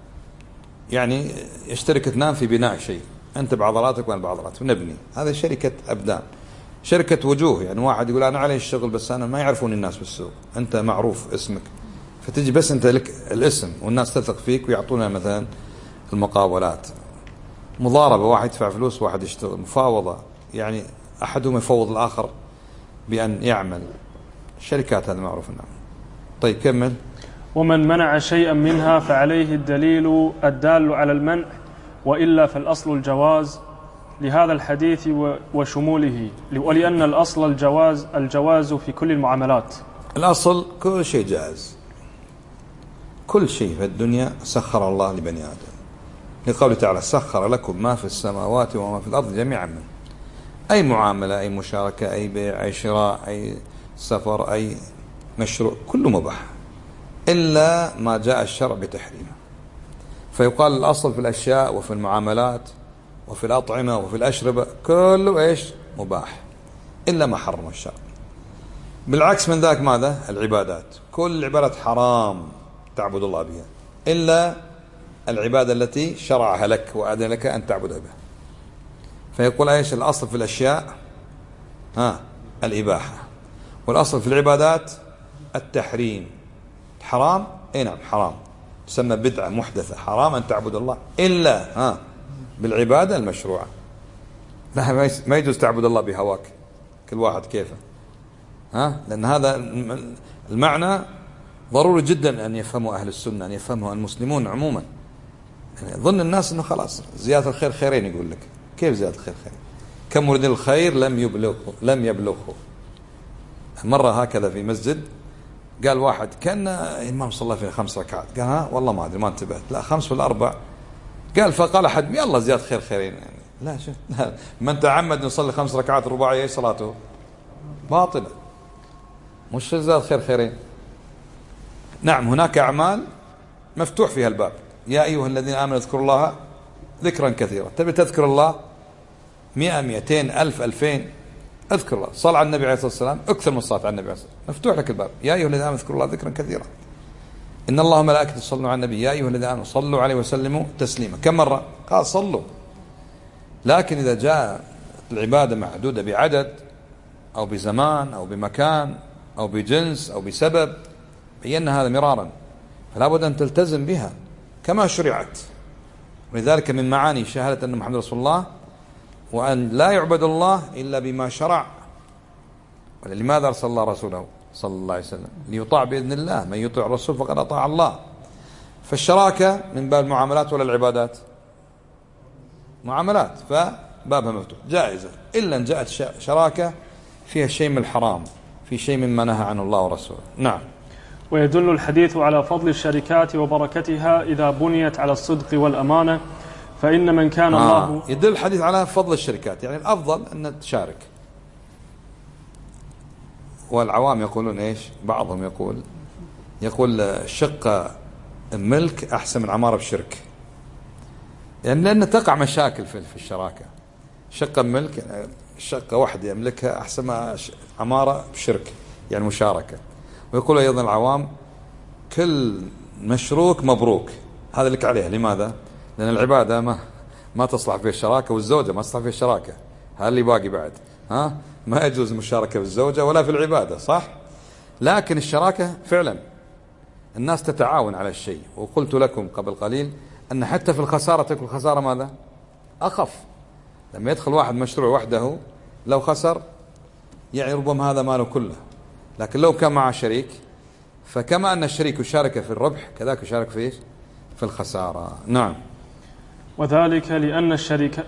Speaker 1: يعني يشترك اثنان في بناء شيء، أنت بعضلاتك وأنا بعضلاتك ونبني، هذا شركة أبدان. شركة وجوه، يعني واحد يقول أنا علي الشغل بس أنا ما يعرفون الناس بالسوق، أنت معروف اسمك، فتجي بس أنت لك الاسم والناس تثق فيك ويعطونا مثلا المقاولات. مضاربة، واحد يدفع فلوس واحد يشتغل. مفاوضة، يعني أحدهم يفوض الآخر بأن يعمل. الشركات هذا معروف. نعم. طيب كمل.
Speaker 2: ومن منع شيئا منها فعليه الدليل الدال على المنع، وإلا فالأصل الجواز لهذا الحديث وشموله، ولأن الأصل الجواز في كل المعاملات. الأصل
Speaker 1: كل شيء جائز، كل شيء في الدنيا سخر الله لبني آدم، لقوله تعالى سخر لكم ما في السماوات وما في الأرض جميعا منه. أي معاملة، أي مشاركة، أي بيع، أي شراء، أي سفر، أي مشروع، كله مباح إلا ما جاء الشرع بتحريمه. فيقال الأصل في الأشياء وفي المعاملات وفي الأطعمة وفي الأشربة كله إيش؟ مباح إلا ما حرم الشرع. بالعكس من ذاك ماذا؟ العبادات، كل العبادات حرام تعبد الله بها إلا العبادة التي شرعها لك وأذن لك أن تعبد بها. فيقول إيش؟ الأصل في الأشياء الإباحة، والأصل في العبادات التحريم. حرام، اي نعم حرام، تسمى بدعة محدثة، حرام أن تعبد الله إلا بالعبادة المشروعة. لا، ما يجوز تعبد الله بهواك، كل واحد كيفه، لأن هذا المعنى ضروري جدا أن يفهمه أهل السنة، أن يفهمه المسلمون عموما. يعني ظن الناس أنه خلاص زيادة الخير خيرين، يقول لك كيف زيادة الخير خيرين؟ كم مريد الخير لم يبلغه. مرة هكذا في مسجد قال واحد كان إمام صلى في 5 ركعات، قال والله ما أدري ما انتبهت، لا 5 ولا 4. قال فقال أحد يلا زيادة خير خيرين، يعني لا شوف، لا من تعمد يصلي 5 ركعات رباعية صلاته باطلة، مش زيادة خير خيرين. نعم هناك أعمال مفتوح فيها الباب، يا أيها الذين آمنوا اذكروا الله ذكرا كثيرا. تبي تذكر الله 100 200 1000 2000، اذكر الله، صل على النبي عليه الصلاة والسلام، اكثر من الصلاة على النبي عليه الصلاة والسلام، مفتوح لك الباب. يا أيها الذين آمنوا اذكروا الله ذكرا كثيرا، إن الله وملائكته يصلون على النبي يا أيها الذين آمنوا صلوا عليه وسلموا تسليما. كم مرة؟ قال صلوا. لكن إذا جاء العبادة محدودة بعدد أو بزمان أو بمكان أو بجنس أو بسبب، بينا هذا مرارا، فلا بد أن تلتزم بها كما شرعت. ولذلك من معاني شهادة أن محمد رسول الله وأن لا يعبد الله إلا بما شرع. ولماذا أرسل الله رسوله صلى الله عليه وسلم؟ ليطاع بإذن الله، من يطيع الرسول فقد أطاع الله. فالشراكة من باب المعاملات ولا العبادات؟ معاملات، فبابها مفتوح جائزة، إلا أن جاءت شراكة فيها شيء من الحرام، في شيء مما نهى عنه الله ورسوله. نعم.
Speaker 2: ويدل الحديث على فضل الشركات وبركتها إذا بنيت على الصدق والأمانة، فإن من كان الله.
Speaker 1: يدل الحديث على فضل الشركات، يعني الأفضل أن تشارك. والعوام يقولون إيش؟ بعضهم يقول شقة ملك أحسن من عمارة بشرك، يعني لأن تقع مشاكل في الشراكة. شقة ملك، شقة واحدة يملكها أحسن ما عمارة بشرك، يعني مشاركة. ويقول أيضا العوام كل مشروك مبروك، هذا لك عليها. لماذا؟ لأن العبادة ما تصلح فيها الشراكة، والزوجة ما تصلح فيها الشراكة، هذا اللي باقي بعد. ما يجوز المشاركة بالزوجة ولا في العبادة، صح؟ لكن الشراكة فعلا الناس تتعاون على الشيء. وقلت لكم قبل قليل أن حتى في الخسارة تكون خسارة ماذا؟ أخف. لما يدخل واحد مشروع وحده لو خسر يعني ربما هذا ماله كله، لكن لو كان مع شريك فكما أن الشريك يشارك في الربح كذلك يشارك في الخسارة. نعم.
Speaker 2: وذلك لأن الشركة.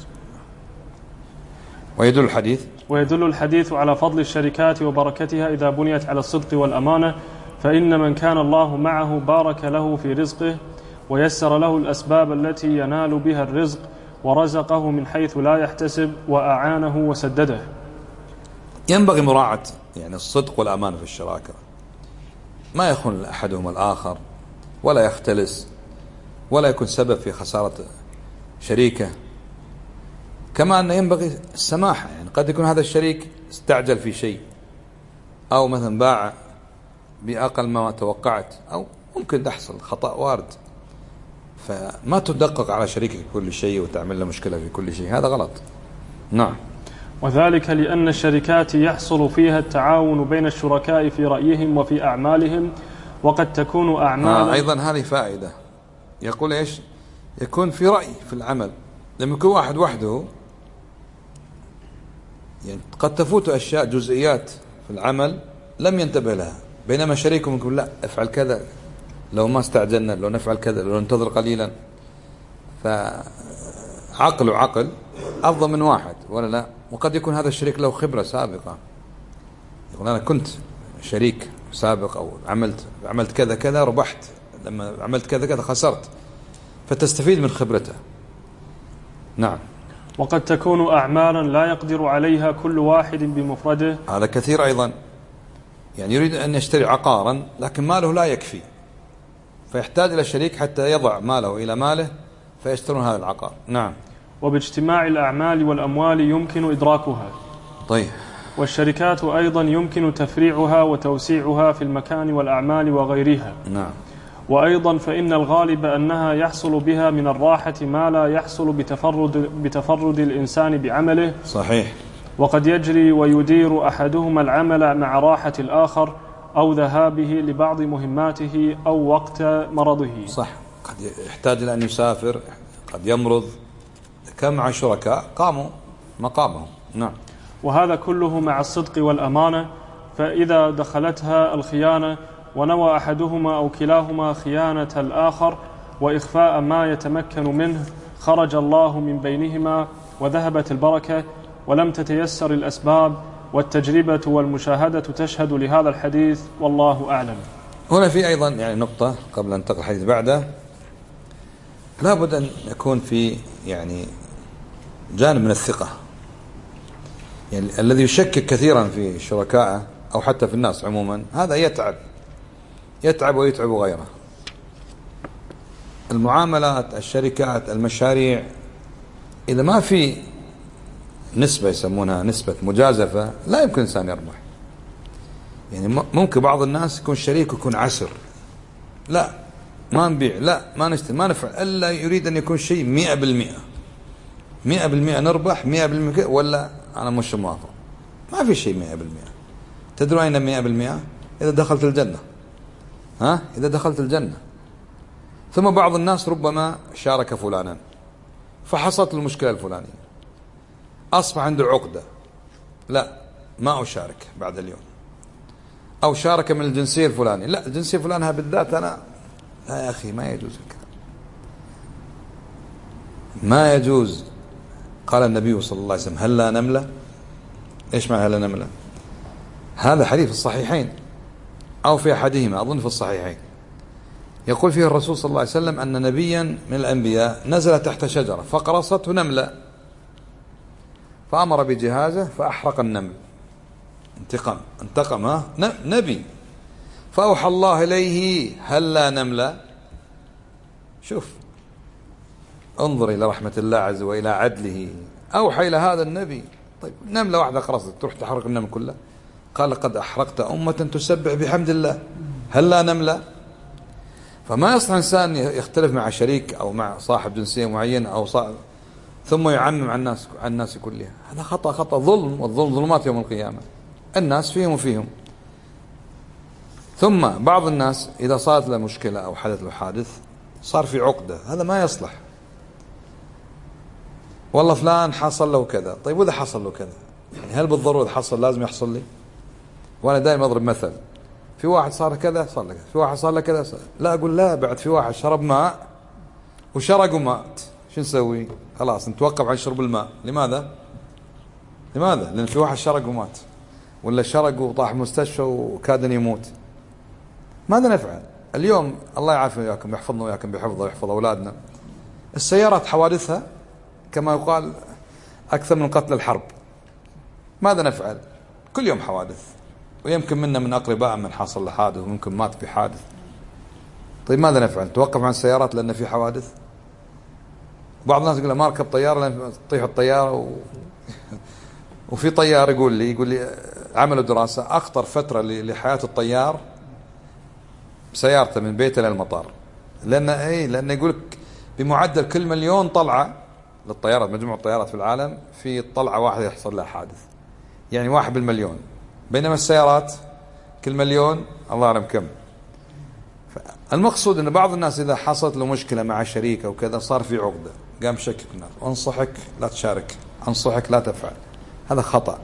Speaker 1: ويدل
Speaker 2: الحديث على فضل الشركات وبركتها إذا بنيت على الصدق والأمانة، فإن من كان الله معه بارك له في رزقه ويسر له الأسباب التي ينال بها الرزق، ورزقه من حيث لا يحتسب وأعانه وسدده.
Speaker 1: ينبغي مراعاة يعني الصدق والأمانة في الشراكة، ما يخون أحدهم الآخر ولا يختلس ولا يكون سبب في خسارة شريكه. كما أن ينبغي السماحة، يعني قد يكون هذا الشريك استعجل في شيء أو مثلا باع بأقل ما توقعت، أو ممكن تحصل خطأ وارد، فما تدقق على شريكك في كل شيء وتعمل له مشكلة في كل شيء، هذا غلط. نعم.
Speaker 2: وذلك لأن الشركات يحصل فيها التعاون بين الشركاء في رأيهم وفي أعمالهم، وقد تكون أعمال
Speaker 1: أيضا هذه فائدة. يقول إيش؟ يكون في رأي في العمل. لما يكون واحد وحده يعني قد تفوت أشياء جزئيات في العمل لم ينتبه لها، بينما شريكهم يقول لا افعل كذا، لو ما استعجلنا، لو نفعل كذا، لو ننتظر قليلا. فعقل وعقل أفضل من واحد ولا لا. وقد يكون هذا الشريك له خبرة سابقة، يقول أنا كنت شريك سابق أو عملت كذا كذا ربحت، لما عملت كذا كذا خسرت، فتستفيد من خبرته. نعم.
Speaker 2: وقد تكون أعمالا لا يقدر عليها كل واحد بمفرده.
Speaker 1: هذا كثير أيضا، يعني يريد أن يشتري عقارا لكن ماله لا يكفي، فيحتاج إلى شريك حتى يضع ماله إلى ماله فيشترون هذا العقار. نعم.
Speaker 2: وباجتماع الأعمال والأموال يمكن إدراكها.
Speaker 1: طيب.
Speaker 2: والشركات أيضا يمكن تفريعها وتوسيعها في المكان والأعمال وغيرها.
Speaker 1: نعم.
Speaker 2: وأيضا فإن الغالب أنها يحصل بها من الراحة ما لا يحصل بتفرد الإنسان بعمله.
Speaker 1: صحيح.
Speaker 2: وقد يجري ويدير أحدهما العمل مع راحة الآخر أو ذهابه لبعض مهماته أو وقت مرضه.
Speaker 1: صح، قد يحتاج إلى أن يسافر، قد يمرض، كم مع شركاء قاموا مقامهم. نعم.
Speaker 2: وهذا كله مع الصدق والأمانة، فإذا دخلتها الخيانة ونوى أحدهما أو كلاهما خيانة الآخر وإخفاء ما يتمكن منه خرج الله من بينهما وذهبت البركة ولم تتيسر الأسباب، والتجربة والمشاهدة تشهد لهذا الحديث، والله أعلم.
Speaker 1: هنا في أيضا يعني نقطة قبل أن ننتقل الحديث بعده، لابد أن يكون في يعني جانب من الثقة، يعني الذي يشكك كثيرا في شركائه أو حتى في الناس عموما هذا يتعب ويتعب غيره. المعاملات، الشركات، المشاريع، إذا ما في نسبة يسمونها نسبة مجازفة لا يمكن إنسان يربح. يعني ممكن بعض الناس يكون شريك ويكون عسر، لا ما نبيع، لا ما نشتري، ما نفعل، إلا يريد أن يكون شيء 100% نربح 100%، ولا أنا مش موافق. ما في شيء 100%. تدرون أين 100%؟ إذا دخلت الجنة. إذا دخلت الجنة. ثم بعض الناس ربما شارك فلانا فحصلت المشكلة الفلانية، أصبح عنده عقدة، لا ما أشارك بعد اليوم. أو شارك من الجنسية الفلانية، لا الجنسية الفلانية بالذات أنا، لا يا أخي ما يجوز الكلام، ما يجوز. قال النبي صلى الله عليه وسلم هلا نملة. إيش معنى هلا نملة؟ هذا حديث في الصحيحين أو في أحدهما، أظن في الصحيحين. يقول فيه الرسول صلى الله عليه وسلم أن نبيا من الأنبياء نزل تحت شجرة فقرصته نملة فأمر بجهازه فأحرق النمل. انتقم نبي. فأوحى الله إليه هلا نملة. شوف، انظر إلى رحمة الله عز وجل وإلى عدله، أوحى إلى هذا النبي. طيب نملة واحدة قرصت تروح تحرق النمل كله؟ قال قد أحرقت أمة تسبح بحمد الله، هلا نملة. فما يصلح إنسان يختلف مع شريك أو مع صاحب جنسية معينة أو صاحب ثم يعمم عن الناس كلها. هذا خطأ ظلم، والظلم ظلمات يوم القيامة، الناس فيهم وفيهم. ثم بعض الناس إذا صارت له مشكلة أو حدث له حادث صار في عقدة، هذا ما يصلح. والله فلان حصل له كذا، طيب وإذا حصل له كذا يعني هل بالضرورة حصل لازم يحصل لي؟ وأنا دائما أضرب مثل، في واحد صار كذا صار له كذا، في واحد صار له كذا لا أقول لا، بعد في واحد شرب ماء وشرق ومات، شو نسوي؟ خلاص نتوقف عن شرب الماء. لماذا؟ لأن في واحد شرق ومات، ولا شرق وطاح مستشفى وكاد أن يموت. ماذا نفعل؟ اليوم الله يعافينا وياكم، يحفظنا وياكم بحفظه ويحفظ أولادنا، السيارات حوادثها كما يقال أكثر من قتل الحرب. ماذا نفعل؟ كل يوم حوادث، ويمكن منا من أقرباء من حصل له حادث وممكن مات في حادث. طيب ماذا نفعل؟ توقف عن السيارات لأن في حوادث؟ بعض الناس يقول ما أركب طيارة لأن تطيح الطيارة وفي طيار يقول لي عملوا دراسة أخطر فترة لحياة الطيار سيارته من بيته للمطار، لأن يقول لك بمعدل كل مليون طلعة للطيارات، مجموع الطيارات في العالم في طلعة واحدة يحصل لها حادث، يعني 1 بالمليون، بينما السيارات كل مليون الله أعلم كم. المقصود أن بعض الناس إذا حصلت له مشكلة مع شريك أو كذا صار في عقدة، قام شكك الناس، أنصحك لا تشارك، أنصحك لا تفعل، هذا خطأ.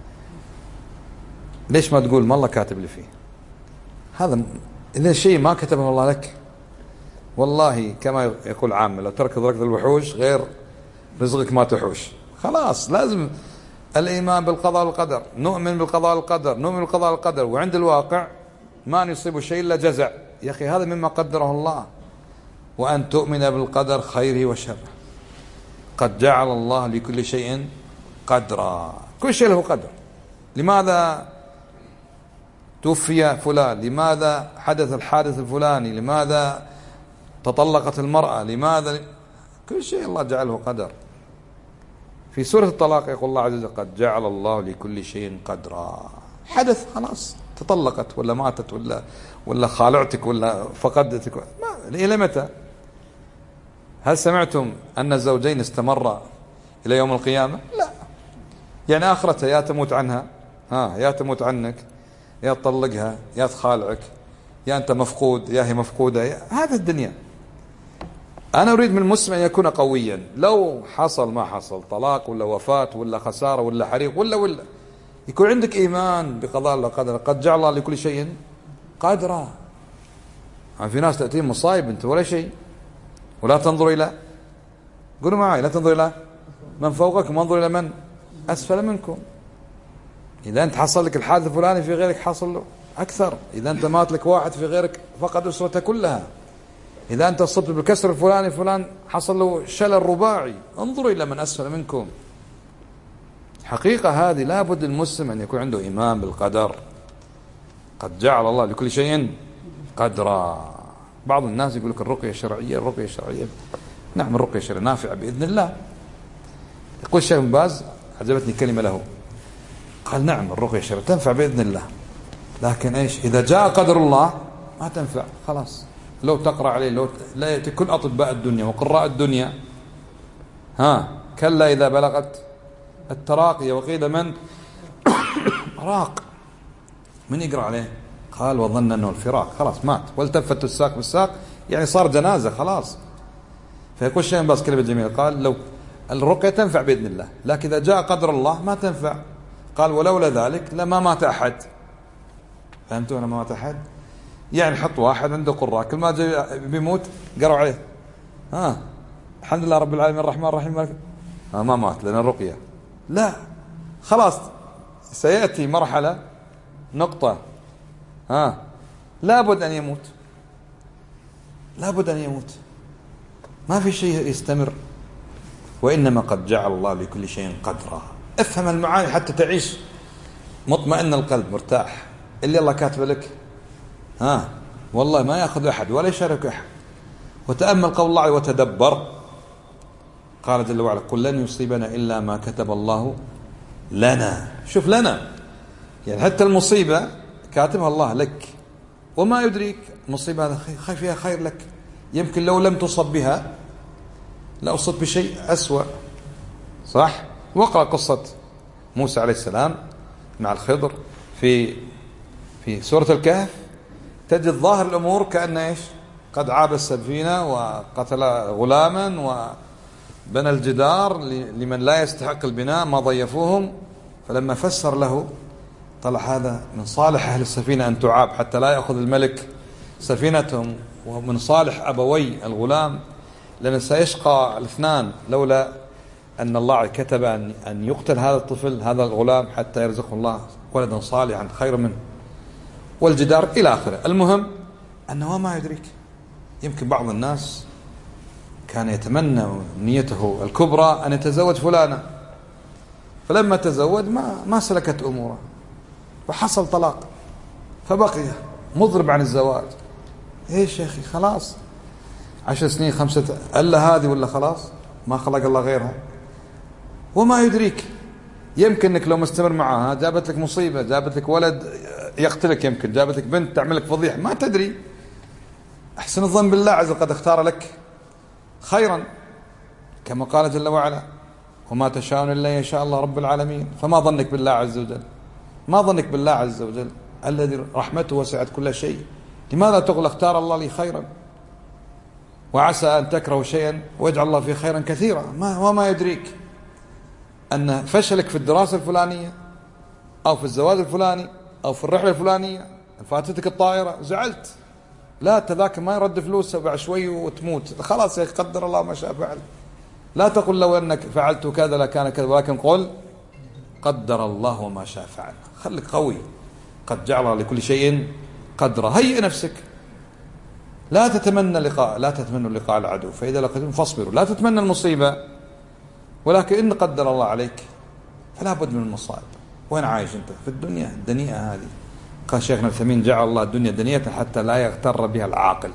Speaker 1: ليش ما تقول ما الله كاتب لي فيه؟ هذا إذا شيء ما كتبه الله لك، والله كما يقول عامة لو تركض ركض الوحوش غير رزقك ما تحوش. خلاص لازم الإيمان بالقضاء والقدر، نؤمن بالقضاء والقدر، نؤمن بالقضاء والقدر، وعند الواقع ما يصيب شيء إلا جزع. يا أخي هذا مما قدره الله، وأن تؤمن بالقدر خيره وشره. قد جعل الله لكل شيء قدرا، كل شيء له قدر. لماذا توفي فلان؟ لماذا حدث الحادث الفلاني؟ لماذا تطلقت المرأة؟ لماذا؟ كل شيء الله جعله قدر. في سورة الطلاق يقول الله عز وجل قد جعل الله لكل شيء قدرا. حدث خلاص، تطلقت ولا ماتت ولا خالعتك ولا فقدتك، إلى متى؟ هل سمعتم أن الزوجين استمر إلى يوم القيامة؟ لا، يعني آخرتها يا تموت عنها يا تموت عنك، يا تطلقها، يا تخالعك، يا أنت مفقود، يا هي مفقودة، هذا الدنيا. أنا أريد من المسلم أن يكون قويا، لو حصل ما حصل طلاق ولا وفاة ولا خسارة ولا حريق ولا يكون عندك إيمان بقضاء الله وقدره. قد جعل الله لكل شيء قدرا. في ناس تأتيهم مصايب أنت ولا شيء، ولا تنظر إلى، قولوا معي، لا تنظر إلى من فوقكم وانظر إلى من أسفل منكم. إذا أنت حصل لك الحادث الفلاني في غيرك حصل له أكثر، إذا أنت مات لك واحد في غيرك فقد أسرته كلها، إذا أنت أصبت بالكسر الفلاني فلان حصل له شلل رباعي، انظروا إلى من أسفل منكم. حقيقة هذه لابد المسلم أن يكون عنده إيمان بالقدر. قد جعل الله لكل شيء قدرا. بعض الناس يقول لك الرقية الشرعية، الرقية الشرعية، نعم الرقية الشرعية نافعة بإذن الله. يقول الشيخ بن باز، عجبتني كلمة له، قال نعم الرقية الشرعية تنفع بإذن الله، لكن إيش إذا جاء قدر الله ما تنفع. خلاص لو تقرأ عليه، لو لا تكون أطباء الدنيا وقراء الدنيا كلا إذا بلغت التراقي وقيل من راق، من يقرأ عليه؟ قال وظن أنه الفراق، خلاص مات، والتفت الساق بالساق، يعني صار جنازة خلاص. فيقول الشيخ بس كلمة جميلة، قال لو الرقية تنفع بإذن الله، لكن إذا جاء قدر الله ما تنفع. قال ولولا ذلك لما مات أحد. فهمتوا أنا ما مات أحد؟ يعني حط واحد عنده قراء كل ما جاء بيموت قرأوا عليه الحمد لله رب العالمين الرحمن الرحيم ما مات لأن الرقية. لا، خلاص سيأتي مرحلة نقطة لابد أن يموت، لابد أن يموت، ما في شيء يستمر. وإنما قد جعل الله لكل شيء قدرا. افهم المعاني حتى تعيش مطمئن القلب مرتاح. اللي الله كاتب لك والله ما يأخذ أحد ولا يشارك أحد. وتأمل قول الله وتدبر، قال جل وعلا قل لن يصيبنا إلا ما كتب الله لنا. شوف لنا، يعني حتى المصيبة كاتبها الله لك، وما يدريك مصيبة هذا فيها خير لك، يمكن لو لم تصب بها لأصبت بشيء أسوأ. صح؟ واقرأ قصة موسى عليه السلام مع الخضر في سورة الكهف، تجد ظاهر الأمور كأن إيش قد عاب السفينة وقتل غلاما وبنى الجدار لمن لا يستحق البناء ما ضيفوهم. فلما فسر له طلع هذا من صالح أهل السفينة أن تعاب حتى لا يأخذ الملك سفينتهم، ومن صالح أبوي الغلام لأن سيشقى الاثنان لولا أن الله كتب أن يقتل هذا الطفل هذا الغلام حتى يرزقه الله ولدا صالحا خير منه، والجدار إلى آخره. المهم أنه ما يدرك، يمكن بعض الناس كان يتمنى نيته الكبرى أن يتزوج فلانا، فلما تزوج ما سلكت أموره وحصل طلاق، فبقي مضرب عن الزواج. إيش يا أخي، خلاص 10 سنين 5 ألا هذه ولا خلاص ما خلق الله غيرها، وما يدريك يمكن انك لو مستمر معها جابت لك مصيبة، جابت لك ولد يقتلك، يمكن جابت لك بنت تعمل لك فضيحة، ما تدري. احسن الظن بالله عز وجل قد اختار لك خيرا، كما قال جل وعلا وما تشاءون الا ان يشاء الله رب العالمين. فما ظنك بالله عز وجل، ما ظنك بالله عز وجل الذي رحمته وسعت كل شيء. لماذا تقول اختار الله لي خيرا؟ وعسى ان تكرهوا شيئا ويجعل الله فيه خيرا كثيرا. وما يدريك أن فشلك في الدراسة الفلانية أو في الزواج الفلاني أو في الرحلة الفلانية، فاتتك الطائرة زعلت، لا تذاك ما يرد فلوسه بعد شوي وتموت، خلاص يا قدر الله ما شاء فعل. لا تقل لو أنك فعلت كذا لكان كذا، ولكن قل قدر الله وما شاء فعل. خليك قوي، قد جعل لكل شيء قدره. هيئ نفسك، لا تتمنى لقاء العدو، فإذا لقيتم فاصبروا. لا تتمنى المصيبة، ولكن إن قدر الله عليك فلا بد من المصائب. وين عايش أنت في الدنيا الدنيئة هذه؟ قال شيخنا الثمين جعل الله الدنيا دنيئة حتى لا يغتر بها العاقل.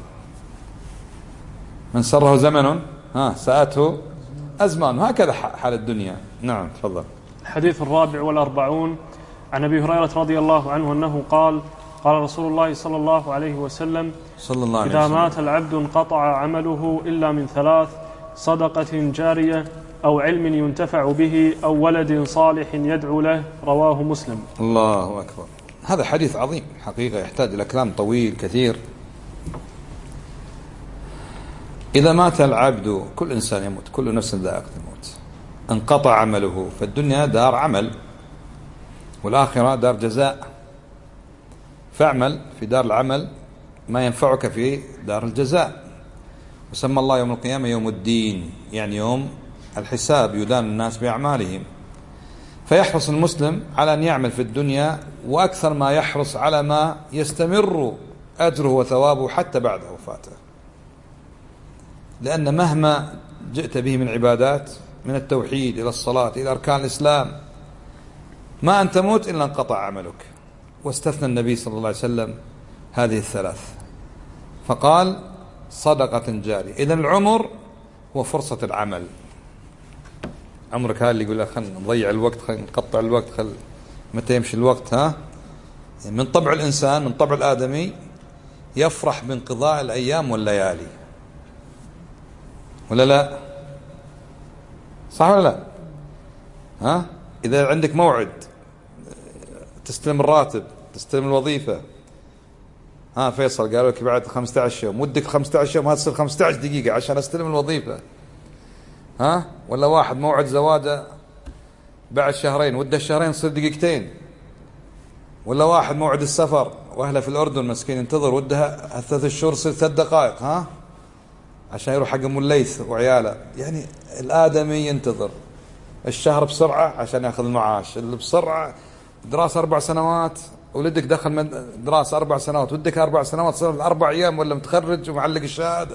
Speaker 1: من سره زمن ساءته أزمان، هكذا حال الدنيا. نعم تفضل.
Speaker 2: الحديث 44 عن أبي هريرة رضي الله عنه أنه قال قال رسول الله صلى الله عليه وسلم إذا مات العبد انقطع عمله إلا من 3: صدقة جارية أو علم ينتفع به أو ولد صالح يدعو له. رواه مسلم.
Speaker 1: الله أكبر. هذا حديث عظيم حقيقة، يحتاج إلى كلام طويل كثير. إذا مات العبد، كل إنسان يموت، كل نفس ذائقة الموت، انقطع عمله. فالدنيا دار عمل والآخرة دار جزاء، فاعمل في دار العمل ما ينفعك في دار الجزاء. وسمى الله يوم القيامة يوم الدين، يعني يوم الحساب، يدان الناس بأعمالهم. فيحرص المسلم على أن يعمل في الدنيا، وأكثر ما يحرص على ما يستمر أجره وثوابه حتى بعد وفاته، لأن مهما جئت به من عبادات، من التوحيد إلى الصلاة إلى أركان الإسلام، ما أن تموت إلا انقطع عملك. واستثنى النبي صلى الله عليه وسلم هذه الثلاث فقال صدقة جارية. إذن العمر هو فرصة العمل. عمرك هذا اللي يقول لك خلينا نضيع الوقت، خلينا نقطع الوقت، متى يمشي الوقت. من طبع الإنسان، من طبع الآدمي يفرح بانقضاء الأيام والليالي، ولا لا؟ صح ولا لا؟ إذا عندك موعد تستلم الراتب، تستلم الوظيفة، فيصل قالوا لك بعد 15 يوم، ودك 15 يوم، تصير 15 دقيقة عشان استلم الوظيفة. ولا واحد موعد زواجه بعد 2 وده 2 تصير دقيقتين. ولا واحد موعد السفر واهله في الأردن مسكين ينتظر، ودها 3 شهور تصير 3 دقائق عشان يروح حق ام الليث وعياله. يعني الآدمي ينتظر الشهر بسرعة عشان ياخذ المعاش، اللي بسرعة دراسة 4 سنوات، ولدك دخل دراسة 4 سنوات، ودك 4 سنوات، صار 4 أيام ولا متخرج ومعلق الشهادة.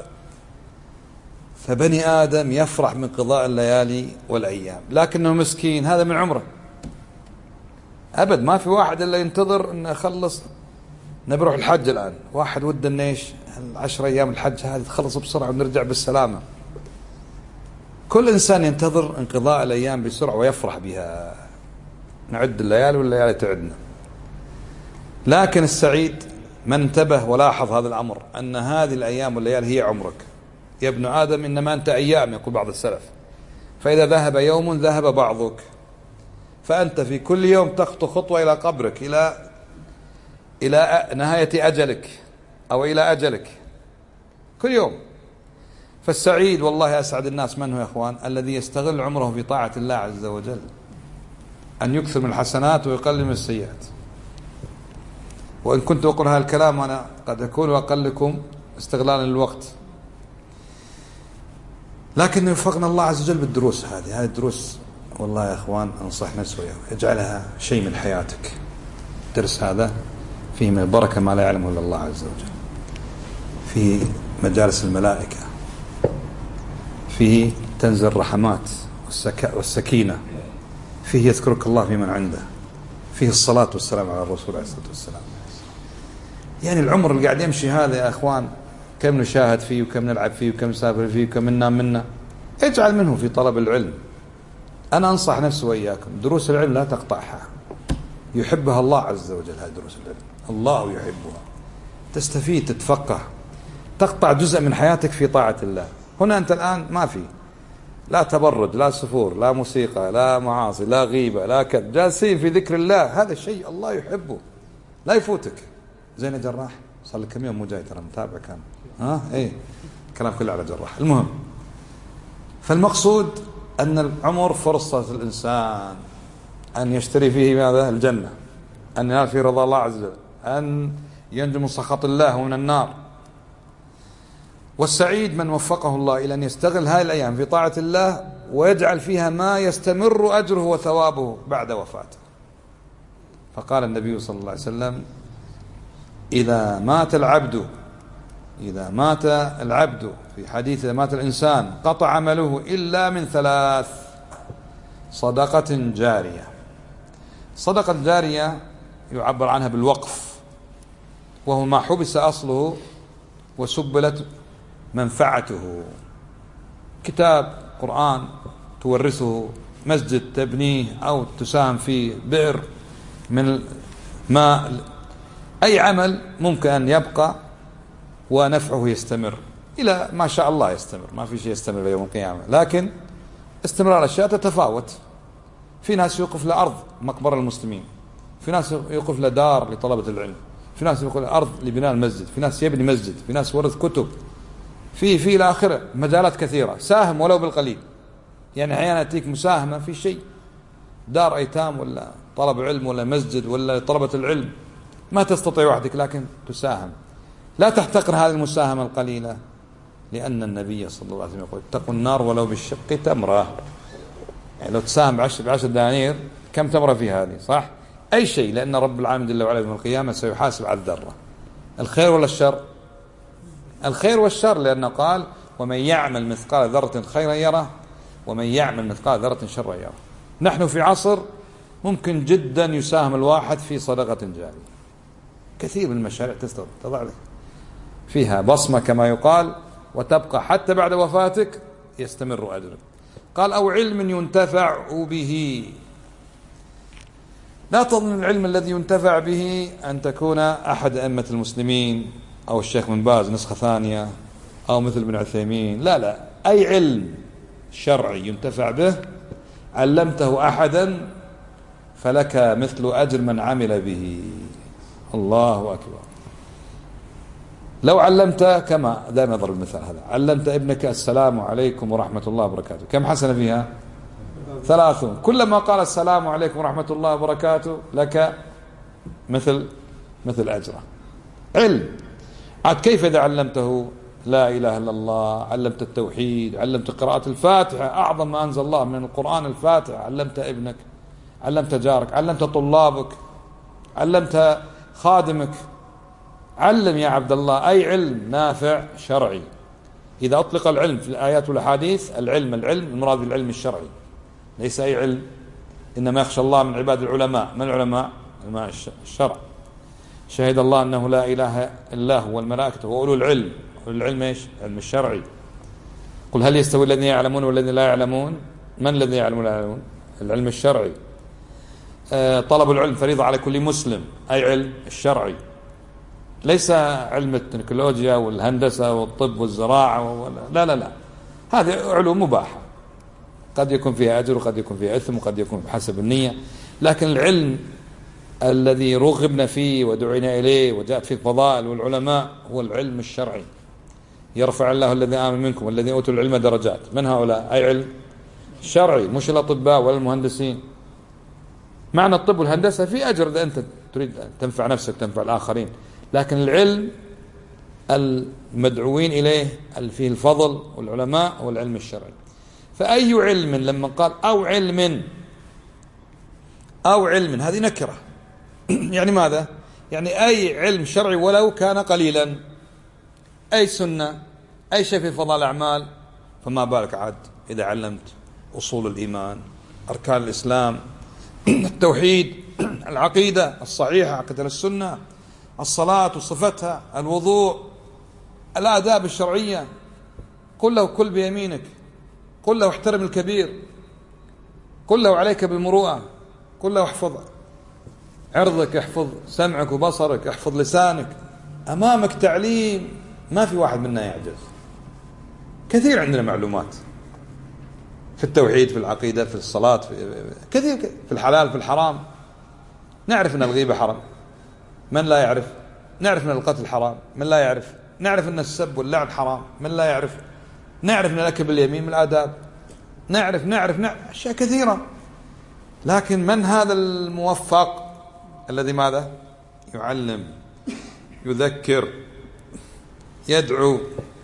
Speaker 1: فبني آدم يفرح من قضاء الليالي والأيام، لكنه مسكين هذا من عمره أبد. ما في واحد إلا ينتظر أن يخلص. نبروح الحج الآن، واحد ود النيش 10 أيام الحج هذه تخلص بسرعة ونرجع بالسلامة. كل إنسان ينتظر انقضاء الأيام بسرعة ويفرح بها. نعد الليالي والليالي تعدنا. لكن السعيد من انتبه ولاحظ هذا الأمر، أن هذه الأيام والليالي هي عمرك. يا ابن آدم إنما أنت أيام، يقول بعض السلف، فإذا ذهب يوم ذهب بعضك. فأنت في كل يوم تخطو خطوة إلى قبرك، إلى نهاية أجلك أو إلى أجلك كل يوم. فالسعيد والله أسعد الناس من هو يا أخوان؟ الذي يستغل عمره في طاعة الله عز وجل، أن يكثر من الحسنات ويقلل من السيئات. وإن كنت أقول هذا الكلام أنا قد أكون أقلكم استغلالا للوقت، لكن يوفقنا الله عز وجل بالدروس هذه الدروس. والله يا أخوان أنصح نفسي وياكم اجعلها شيء من حياتك. الدرس هذا فيه من البركة ما لا يعلمه إلا الله عز وجل. في مجالس الملائكة فيه تنزل رحمات والسكينة، فيه يذكرك الله في من عنده، فيه الصلاة والسلام على الرسول عليه الصلاة والسلام. يعني العمر اللي قاعد يمشي هذا يا أخوان، كم نشاهد فيه وكم نلعب فيه وكم نسافر فيه وكم ننام منه. اجعل منه في طلب العلم. أنا أنصح نفسي وإياكم، دروس العلم لا تقطعها، يحبها الله عز وجل. هذه دروس العلم الله يحبها، تستفيد، تتفقه، تقطع جزء من حياتك في طاعة الله. هنا أنت الآن ما في لا تبرج، لا سفور، لا موسيقى، لا معاصي، لا غيبة، لا كذب، جالسين في ذكر الله. هذا الشيء الله يحبه، لا يفوتك. زين جراح صار لك كم يوم مو جاي، ترى متابع كان ايه كلام كله على جراح. المهم، فالمقصود أن العمر فرصة الإنسان أن يشتري فيه ماذا؟ الجنة، أن ينال فيه رضا الله عز وجل، أن ينجو من سخط الله ومن النار. والسعيد من وفقه الله إلى أن يستغل هذه الأيام في طاعة الله ويجعل فيها ما يستمر أجره وثوابه بعد وفاته. فقال النبي صلى الله عليه وسلم: إذا مات العبد في حديث إذا مات الإنسان قطع عمله إلا من ثلاث: صدقة جارية. صدقة جارية يعبر عنها بالوقف، وهو ما حبس أصله وسبلت منفعته، كتاب قرآن تورثه، مسجد تبنيه أو تساهم فيه، بئر من ماء، أي عمل ممكن أن يبقى ونفعه يستمر إلى ما شاء الله يستمر. ما في شيء يستمر يوم القيامة، لكن استمرار الأشياء تتفاوت. في ناس يوقف لأرض مقبرة المسلمين، في ناس يوقف لدار لطلبة العلم، في ناس يوقف لأرض لبناء المسجد، في ناس يبني مسجد، في ناس ورث كتب، في الآخرة مجالات كثيرة. ساهم ولو بالقليل. يعني أحيانا تأتيك مساهمة في شيء، دار أيتام ولا طلب علم ولا مسجد ولا طلبة العلم، ما تستطيع وحدك لكن تساهم. لا تحتقر هذه المساهمة القليلة، لأن النبي صلى الله عليه وسلم يقول: اتقوا النار ولو بالشق تمرة. يعني لو تساهم ب10 دنانير، كم تمرة في هذه؟ صح؟ أي شيء، لأن رب العالمين جل وعلا يوم القيامة سيحاسب على الذرة. الخير ولا الشر؟ الخير والشر، لأنه قال: ومن يعمل مثقال ذرة خيرا يره ومن يعمل مثقال ذرة شرا يره. نحن في عصر ممكن جدا يساهم الواحد في صدقة جارية. كثير من المشاريع تضع فيها بصمة كما يقال، وتبقى حتى بعد وفاتك يستمر أجرك. قال: أو علم ينتفع به. لا تظن العلم الذي ينتفع به أن تكون أحد أئمة المسلمين أو الشيخ بن باز نسخة ثانية أو مثل ابن عثيمين. لا، أي علم شرعي ينتفع به علمته أحدا فلك مثل أجر من عمل به. الله أكبر. لو علمت، كما دائما أضرب المثال هذا، علمت ابنك السلام عليكم ورحمة الله وبركاته، كم حسنة فيها؟ 30. كلما قال السلام عليكم ورحمة الله وبركاته لك مثل أجره. علم. عاد كيف إذا علمته لا إله إلا الله، علمت التوحيد، علمت قراءة الفاتحة، أعظم ما أنزل الله من القرآن الفاتحة، علمت ابنك، علمت جارك، علمت طلابك، علمت خادمك. علم يا عبد الله، أي علم نافع شرعي. إذا أطلق العلم في الآيات والأحاديث، العلم المراد بالعلم الشرعي، ليس أي علم. إنما يخشى الله من عباد العلماء. من العلماء؟ علماء الشرع. شهد الله أنه لا إله إلا هو والملائكة وأولو العلم. أولو العلم إيش؟ العلم الشرعي. قل هل يستوي الذين يعلمون والذين لا يعلمون؟ من الذين يعلمون ولا يعلمون؟ العلم الشرعي. طلب العلم فريضة على كل مسلم، أي علم الشرعي، ليس علم التكنولوجيا والهندسة والطب والزراعة لا، هذه علوم مباحة، قد يكون فيها أجر وقد يكون فيها إثم وقد يكون بحسب النية. لكن العلم الذي رغبنا فيه ودعينا إليه وجاءت فيه الفضائل والعلماء هو العلم الشرعي. يرفع الله الذين آمنوا منكم والذين أوتوا العلم درجات. من هؤلاء؟ أي علم شرعي، مش الأطباء ولا المهندسين. معنى الطب والهندسة في أجر إذا أنت تريد أن تنفع نفسك تنفع الآخرين، لكن العلم المدعوين إليه فيه الفضل والعلماء هو العلم الشرعي. فأي علم، لما قال أو علم هذه نكرة. يعني ماذا؟ يعني أي علم شرعي ولو كان قليلا، أي سنة، أي شيء في فضل الأعمال، فما بالك عاد إذا علمت أصول الإيمان، أركان الإسلام، التوحيد، العقيدة الصحيحة، عقيدة السنة، الصلاة وصفتها، الوضوء، الآداب الشرعية. قل له كل بيمينك، قل له احترم الكبير، قل له عليك بالمروءة، قل له احفظ عرضك، احفظ سمعك وبصرك، احفظ لسانك. أمامك تعليم ما في واحد منا يعجز. كثير عندنا معلومات في التوحيد، في العقيدة، في الصلاة، في كثير، في الحلال، في الحرام. نعرف أن الغيبة حرام، من لا يعرف. نعرف أن القتل حرام، من لا يعرف. نعرف أن السب واللعن حرام، من لا يعرف. نعرف أن الأكل باليمين من الآداب. نعرف أشياء كثيرة. لكن من هذا الموفق الذي ماذا؟ يعلم، يذكر، يدعو.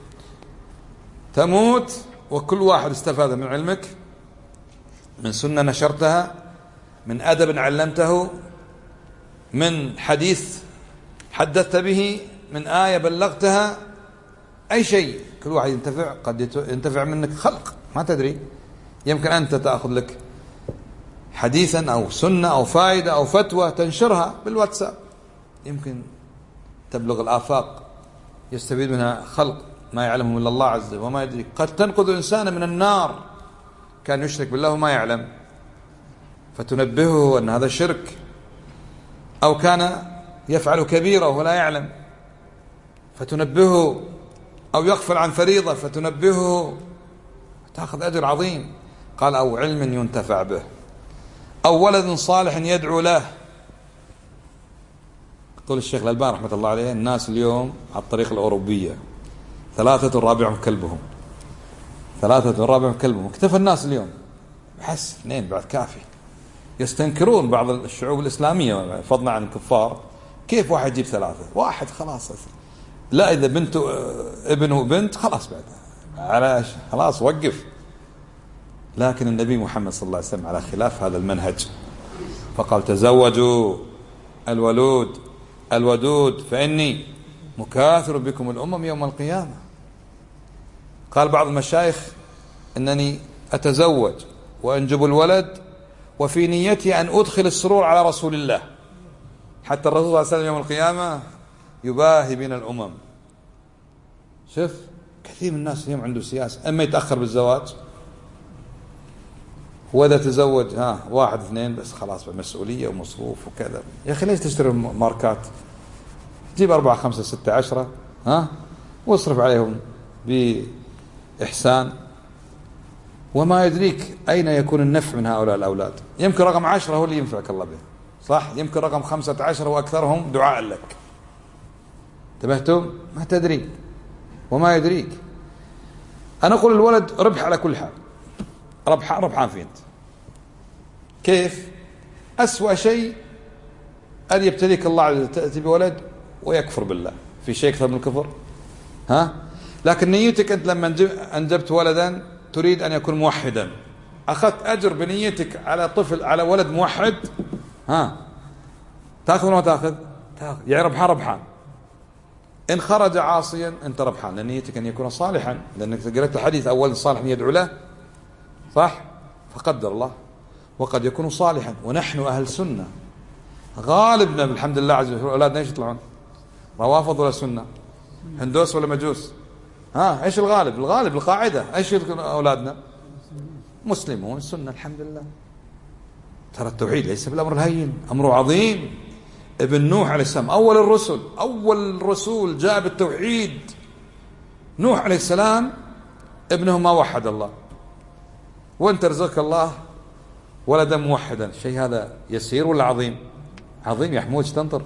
Speaker 1: تموت وكل واحد استفاد من علمك، من سنة نشرتها، من أدب علمته، من حديث حدثت به، من آية بلغتها، أي شيء. كل واحد ينتفع. قد ينتفع منك خلق ما تدري. يمكن أنت تأخذ لك حديثا أو سنة أو فائدة أو فتوى تنشرها بالواتساب، يمكن تبلغ الآفاق، يستفيد منها خلق ما يعلمهم إلا الله عز وجل وما يدري. قد تنقذ إنسانا من النار كان يشرك بالله وما يعلم، فتنبهه أن هذا شرك، أو كان يفعل كبيرة ولا يعلم فتنبهه، أو يغفل عن فريضة فتنبهه، تأخذ أجر عظيم. قال أو علم ينتفع به، أو ولد صالح يدعو له. يقول الشيخ الألباني رحمة الله عليه: الناس اليوم على الطريقة الأوروبية 3 رابعهم كلبهم، 3 رابعهم كلبهم. اكتفى الناس اليوم، بحس 2 بعد كافي. يستنكرون بعض الشعوب الإسلامية فضلا عن الكفار، كيف واحد يجيب 3؟ واحد خلاص. لا، إذا بنت ابن وبنت خلاص بعد على خلاص وقف. لكن النبي محمد صلى الله عليه وسلم على خلاف هذا المنهج، فقال: تزوجوا الودود فإني مكاثر بكم الأمم يوم القيامة. قال بعض المشايخ: إنني أتزوج وأنجب الولد وفي نيتي أن أدخل السرور على رسول الله، حتى الرسول صلى الله عليه وسلم يوم القيامة يباهي بين الأمم. شوف كثير من الناس اليوم عنده سياسة، أما يتأخر بالزواج، وإذا تزوج 1 2 بس خلاص بمسؤولية ومصروف وكذا. يا أخي ليش تشتري ماركات؟ جيب 4 5 6 10 واصرف عليهم بإحسان، وما يدريك أين يكون النفع من هؤلاء الأولاد. يمكن رقم 10 هو اللي ينفعك الله به، صح؟ يمكن رقم 15 وأكثرهم دعاء لك. انتبهتم؟ ما تدري وما يدريك. أنا أقول الولد ربح على كل حال، ربحان فيه أنت. كيف؟ أسوأ شيء أن يبتليك الله عز وجل تأتي بولد ويكفر بالله. في شيء أكثر من الكفر؟ لكن نيتك أنت لما أنجبت ولدا تريد أن يكون موحدا، أخذت أجر بنيتك على طفل، على ولد موحد. تأخذ ولا ما تأخذ؟ يعني ربحان. إن خرج عاصيا أنت ربحان، لأن نيتك أن يكون صالحا، لأنك قرأت الحديث: أول صالح يدعو له، صح؟ فقدر الله وقد يكون صالحا. ونحن أهل سنة غالبنا بالحمد لله عز وجل. أولادنا إيش يطلعون؟ روافض ولا سنة؟ هندوس ولا مجوس؟ إيش الغالب؟ الغالب القاعدة إيش أولادنا؟ مسلمون سنة الحمد لله. ترى التوحيد ليس بالأمر الهين، أمره عظيم. ابن نوح عليه السلام أول الرسول جاء بالتوحيد. نوح عليه السلام ابنه ما وحد الله، وانت رزقك الله ولدا موحدا. شيء هذا يسير ولا عظيم؟ عظيم يا حمود، تنطر.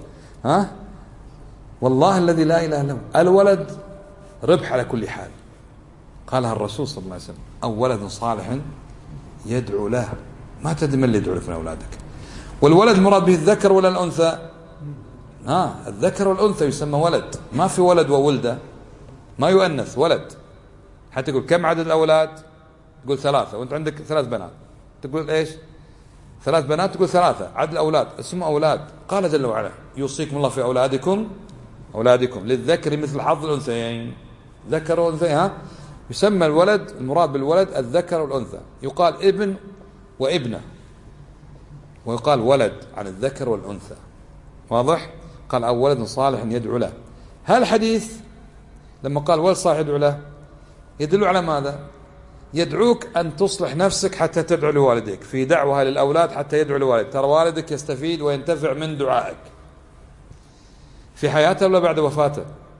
Speaker 1: والله الذي لا إله إلا هو، الولد ربح على كل حال. قالها الرسول صلى الله عليه وسلم: أو ولد صالح يدعو له. ما تدري من اللي يدعو لك من أولادك. والولد مراد به الذكر ولا الأنثى؟ الذكر والأنثى يسمى ولد. ما في ولد وولده، ما يؤنث، ولد. حتى تقول كم عدد الأولاد؟ تقول 3، وانت عندك 3 بنات، تقول ايش؟ 3 بنات، تقول 3. عدد الأولاد اسمه أولاد. قال جل وعلا: يوصيكم الله في أولادكم للذكر مثل حظ الأنثيين. ذكر وأنثى. يسمى الولد، المراد بالولد الذكر والأنثى، يقال ابن وابنة، ويقال ولد عن الذكر والأنثى. واضح؟ قال أو ولد صالح يدعو له. هذا الحديث لما قال ولد صالح يدعو له يدل على ماذا؟ يدعوك أن تصلح نفسك حتى تدعو لوالديك، في دعوها للأولاد حتى يدعو لوالدك. ترى والدك يستفيد وينتفع من دعائك في حياته ولا بعد وفاته؟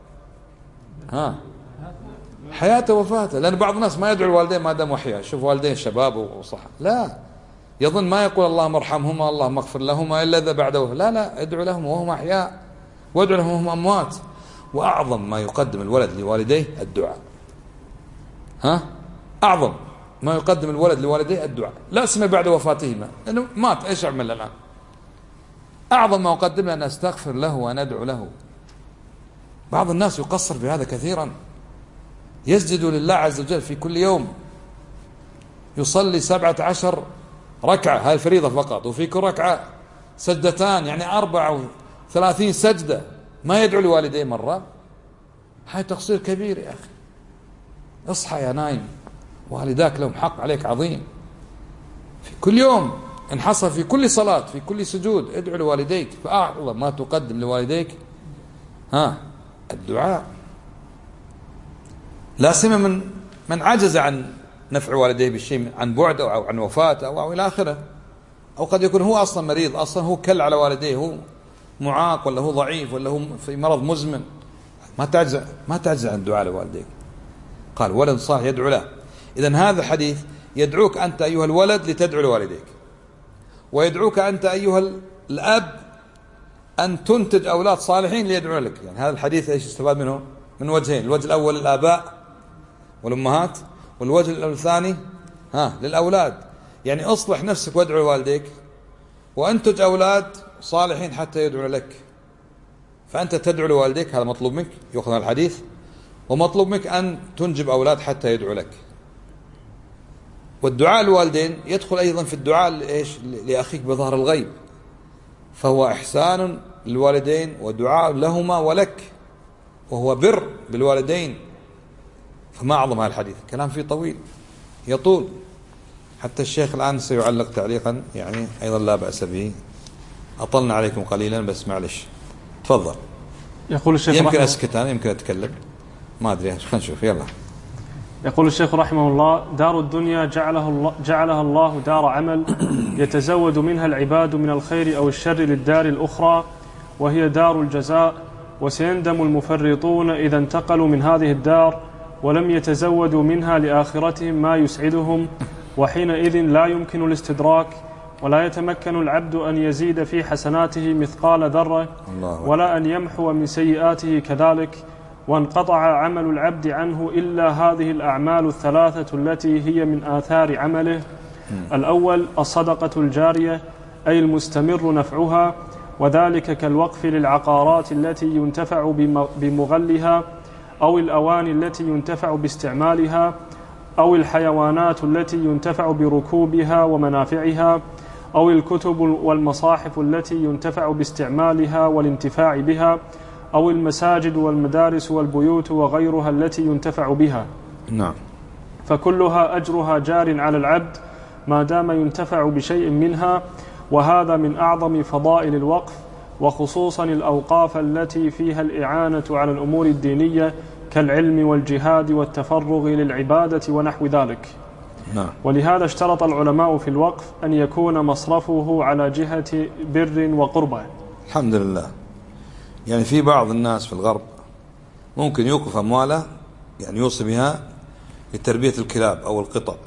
Speaker 1: حياته وفاته، لأن بعض الناس ما يدعو الوالدين ما دام أحياء. شوف والدين شباب وصح، لا، يظن ما يقول اللهم ارحمهما اللهم اغفر لهما إلا إذا بعد وفاة. لا، ادعو لهم وهم أحياء، وادعو لهم وهم أموات. وأعظم ما يقدم الولد لوالديه الدعاء. أعظم ما يقدم الولد لوالديه الدعاء، لا سمع بعد وفاتهما، لأنه مات، إيش أعمل الآن؟ أعظم ما أقدم أن أستغفر له وأن أدعو له. بعض الناس يقصر في هذا كثيرا، يسجد لله عز وجل في كل يوم، يصلي 17 ركعة، هاي الفريضة فقط، وفي كل ركعة سجدتان، يعني 34 سجدة، ما يدعو لوالديه مرة. هاي تقصير كبير يا أخي. اصحى يا نايم، والداك لهم حق عليك عظيم. في كل يوم إن حصل في كل صلاة في كل سجود ادعو لوالديك، فأعظم ما تقدم لوالديك الدعاء، لا سيما من عجز عن نفع والديه بالشيء عن بعد أو عن وفاة أو إلى آخره، أو قد يكون هو أصلا مريض، أصلا هو كل على والديه، هو معاق ولا هو ضعيف ولا هو في مرض مزمن، ما تعجز عن الدعاء لوالديك. قال ولد صالح يدعو له. إذن هذا الحديث يدعوك أنت أيها الولد لتدعو لوالديك، ويدعوك أنت أيها الأب أن تنتج أولاد صالحين ليدعو لك. يعني هذا الحديث إيش استفاد منه؟ من وجهين، الوجه الأول للآباء والأمهات، والوجه الثاني للأولاد. يعني أصلح نفسك وادعو لوالديك، وأنتج أولاد صالحين حتى يدعو لك. فأنت تدعو لوالديك، هذا مطلوب منك، يأخذ الحديث، ومطلوب منك أن تنجب أولاد حتى يدعو لك. والدعاء للوالدين يدخل أيضا في الدعاء لأخيك بظهر الغيب، فهو إحسان للوالدين ودعاء لهما ولك، وهو بر بالوالدين. فما أعظم هذا الحديث، كلام فيه طويل يطول، حتى الشيخ الآن سيعلق تعليقا يعني أيضا لا بأس به. أطلنا عليكم قليلا بس معلش، تفضل.
Speaker 2: يقول الشيخ
Speaker 1: يمكن أسكت أنا، يمكن أتكلم، ما أدري، خلينا نشوف. يلا.
Speaker 2: يقول الشيخ رحمه الله: دار الدنيا جعلها الله دار عمل يتزود منها العباد من الخير أو الشر للدار الأخرى، وهي دار الجزاء. وسيندم المفرطون إذا انتقلوا من هذه الدار ولم يتزودوا منها لآخرتهم ما يسعدهم، وحينئذ لا يمكن الاستدراك، ولا يتمكن العبد أن يزيد في حسناته مثقال ذرة، ولا أن يمحو من سيئاته كذلك. وانقطع عمل العبد عنه إلا هذه الأعمال الثلاثة التي هي من آثار عمله. الأول الصدقة الجارية، أي المستمر نفعها، وذلك كالوقف للعقارات التي ينتفع بمغلها، أو الأواني التي ينتفع باستعمالها، أو الحيوانات التي ينتفع بركوبها ومنافعها، أو الكتب والمصاحف التي ينتفع باستعمالها والانتفاع بها، أو المساجد والمدارس والبيوت وغيرها التي ينتفع بها.
Speaker 1: نعم.
Speaker 2: فكلها أجرها جار على العبد ما دام ينتفع بشيء منها، وهذا من أعظم فضائل الوقف، وخصوصا الأوقاف التي فيها الإعانة على الأمور الدينية كالعلم والجهاد والتفرغ للعبادة ونحو ذلك.
Speaker 1: نعم.
Speaker 2: ولهذا اشترط العلماء في الوقف أن يكون مصرفه على جهة بر وقربة.
Speaker 1: الحمد لله. يعني في بعض الناس في الغرب ممكن يوقف أمواله، يعني يوصي بها لتربية الكلاب أو القطط،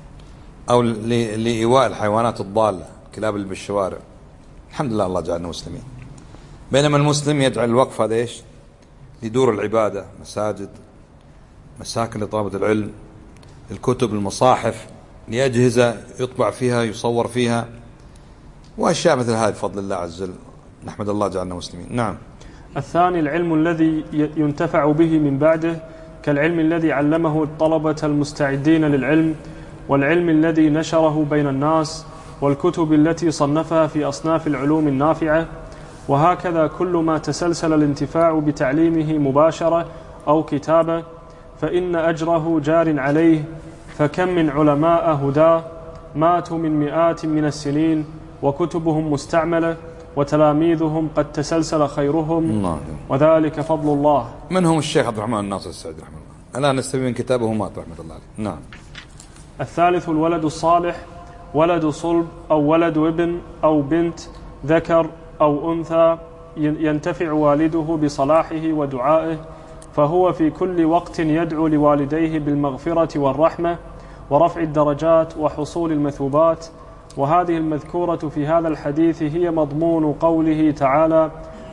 Speaker 1: أو لإيواء الحيوانات الضالة، الكلاب اللي بالشوارع. الحمد لله الله جعلنا مسلمين. بينما المسلم يجعل الوقف هذا إيش؟ لدور العبادة، مساجد، مساكن لطلبة العلم، الكتب، المصاحف، لأجهزة يطبع فيها يصور فيها، وأشياء مثل هذه بفضل الله عز وجل. نحمد الله جعلنا مسلمين. نعم.
Speaker 2: الثاني العلم الذي ينتفع به من بعده، كالعلم الذي علمه الطلبة المستعدين للعلم، والعلم الذي نشره بين الناس، والكتب التي صنفها في أصناف العلوم النافعة. وهكذا كل ما تسلسل الانتفاع بتعليمه مباشرة أو كتابة، فإن أجره جار عليه، فكم من علماء هدى ماتوا من مئات من السنين وكتبهم مستعملة وتلاميذهم قد تسلسل خيرهم، وذلك فضل الله.
Speaker 1: من هم الشيخ عبد الرحمن الناصر السعدي رحمه الله؟ الآن نستفيد من كتابه مات رحمة الله عليه. نعم.
Speaker 2: الثالث الولد الصالح، ولد صلب أو ولد ابن أو بنت ذكر أو أنثى ينتفع والده بصلاحه ودعائه، فهو في كل وقت يدعو لوالديه بالمغفرة والرحمة ورفع الدرجات وحصول المثوبات. وهذه المذكورة في هذا الحديث هي مضمون قوله تعالى: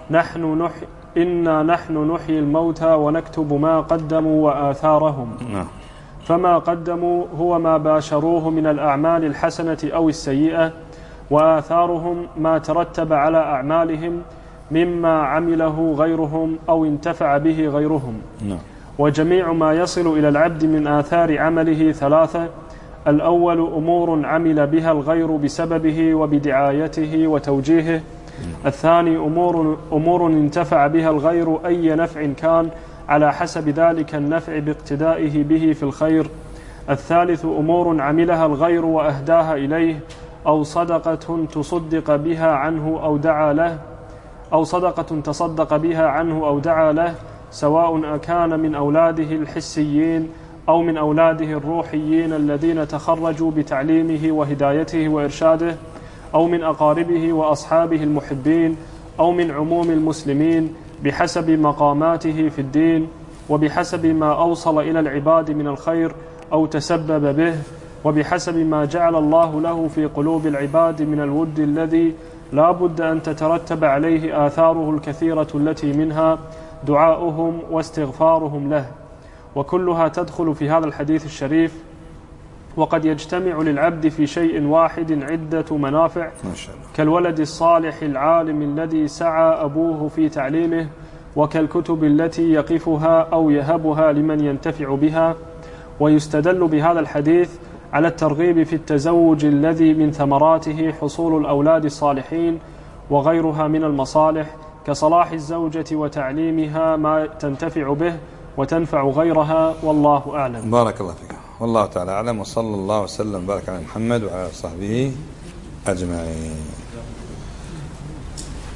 Speaker 2: إنا نحن نحيي الموتى ونكتب ما قدموا وآثارهم. فما قدموا هو ما باشروه من الأعمال الحسنة أو السيئة، وآثارهم ما ترتب على أعمالهم مما عمله غيرهم أو انتفع به غيرهم. وجميع ما يصل إلى العبد من آثار عمله ثلاثة: الأول أمور عمل بها الغير بسببه وبدعايته وتوجيهه، الثاني أمور انتفع بها الغير أي نفع كان على حسب ذلك النفع باقتدائه به في الخير، الثالث أمور عملها الغير وأهداها إليه، أو صدقة تصدق بها عنه أو دعا له، أو صدقة تصدق بها عنه أو دعا له، سواء أكان من أولاده الحسيين أو من أولاده الروحيين الذين تخرجوا بتعليمه وهدايته وإرشاده، أو من أقاربه وأصحابه المحبين، أو من عموم المسلمين بحسب مقاماته في الدين وبحسب ما أوصل إلى العباد من الخير أو تسبب به، وبحسب ما جعل الله له في قلوب العباد من الود الذي لا بد أن تترتب عليه آثاره الكثيرة التي منها دعاؤهم واستغفارهم له، وكلها تدخل في هذا الحديث الشريف. وقد يجتمع للعبد في شيء واحد عدة منافع، كالولد الصالح العالم الذي سعى أبوه في تعليمه، وكالكتب التي يقفها أو يهبها لمن ينتفع بها. ويستدل بهذا الحديث على الترغيب في التزوج الذي من ثمراته حصول الأولاد الصالحين وغيرها من المصالح، كصلاح الزوجة وتعليمها ما تنتفع به وتنفع غيرها، والله أعلم.
Speaker 1: بارك الله فيك، والله تعالى أعلم، وصلى الله وسلم بارك على محمد وعلى صحبه أجمعين.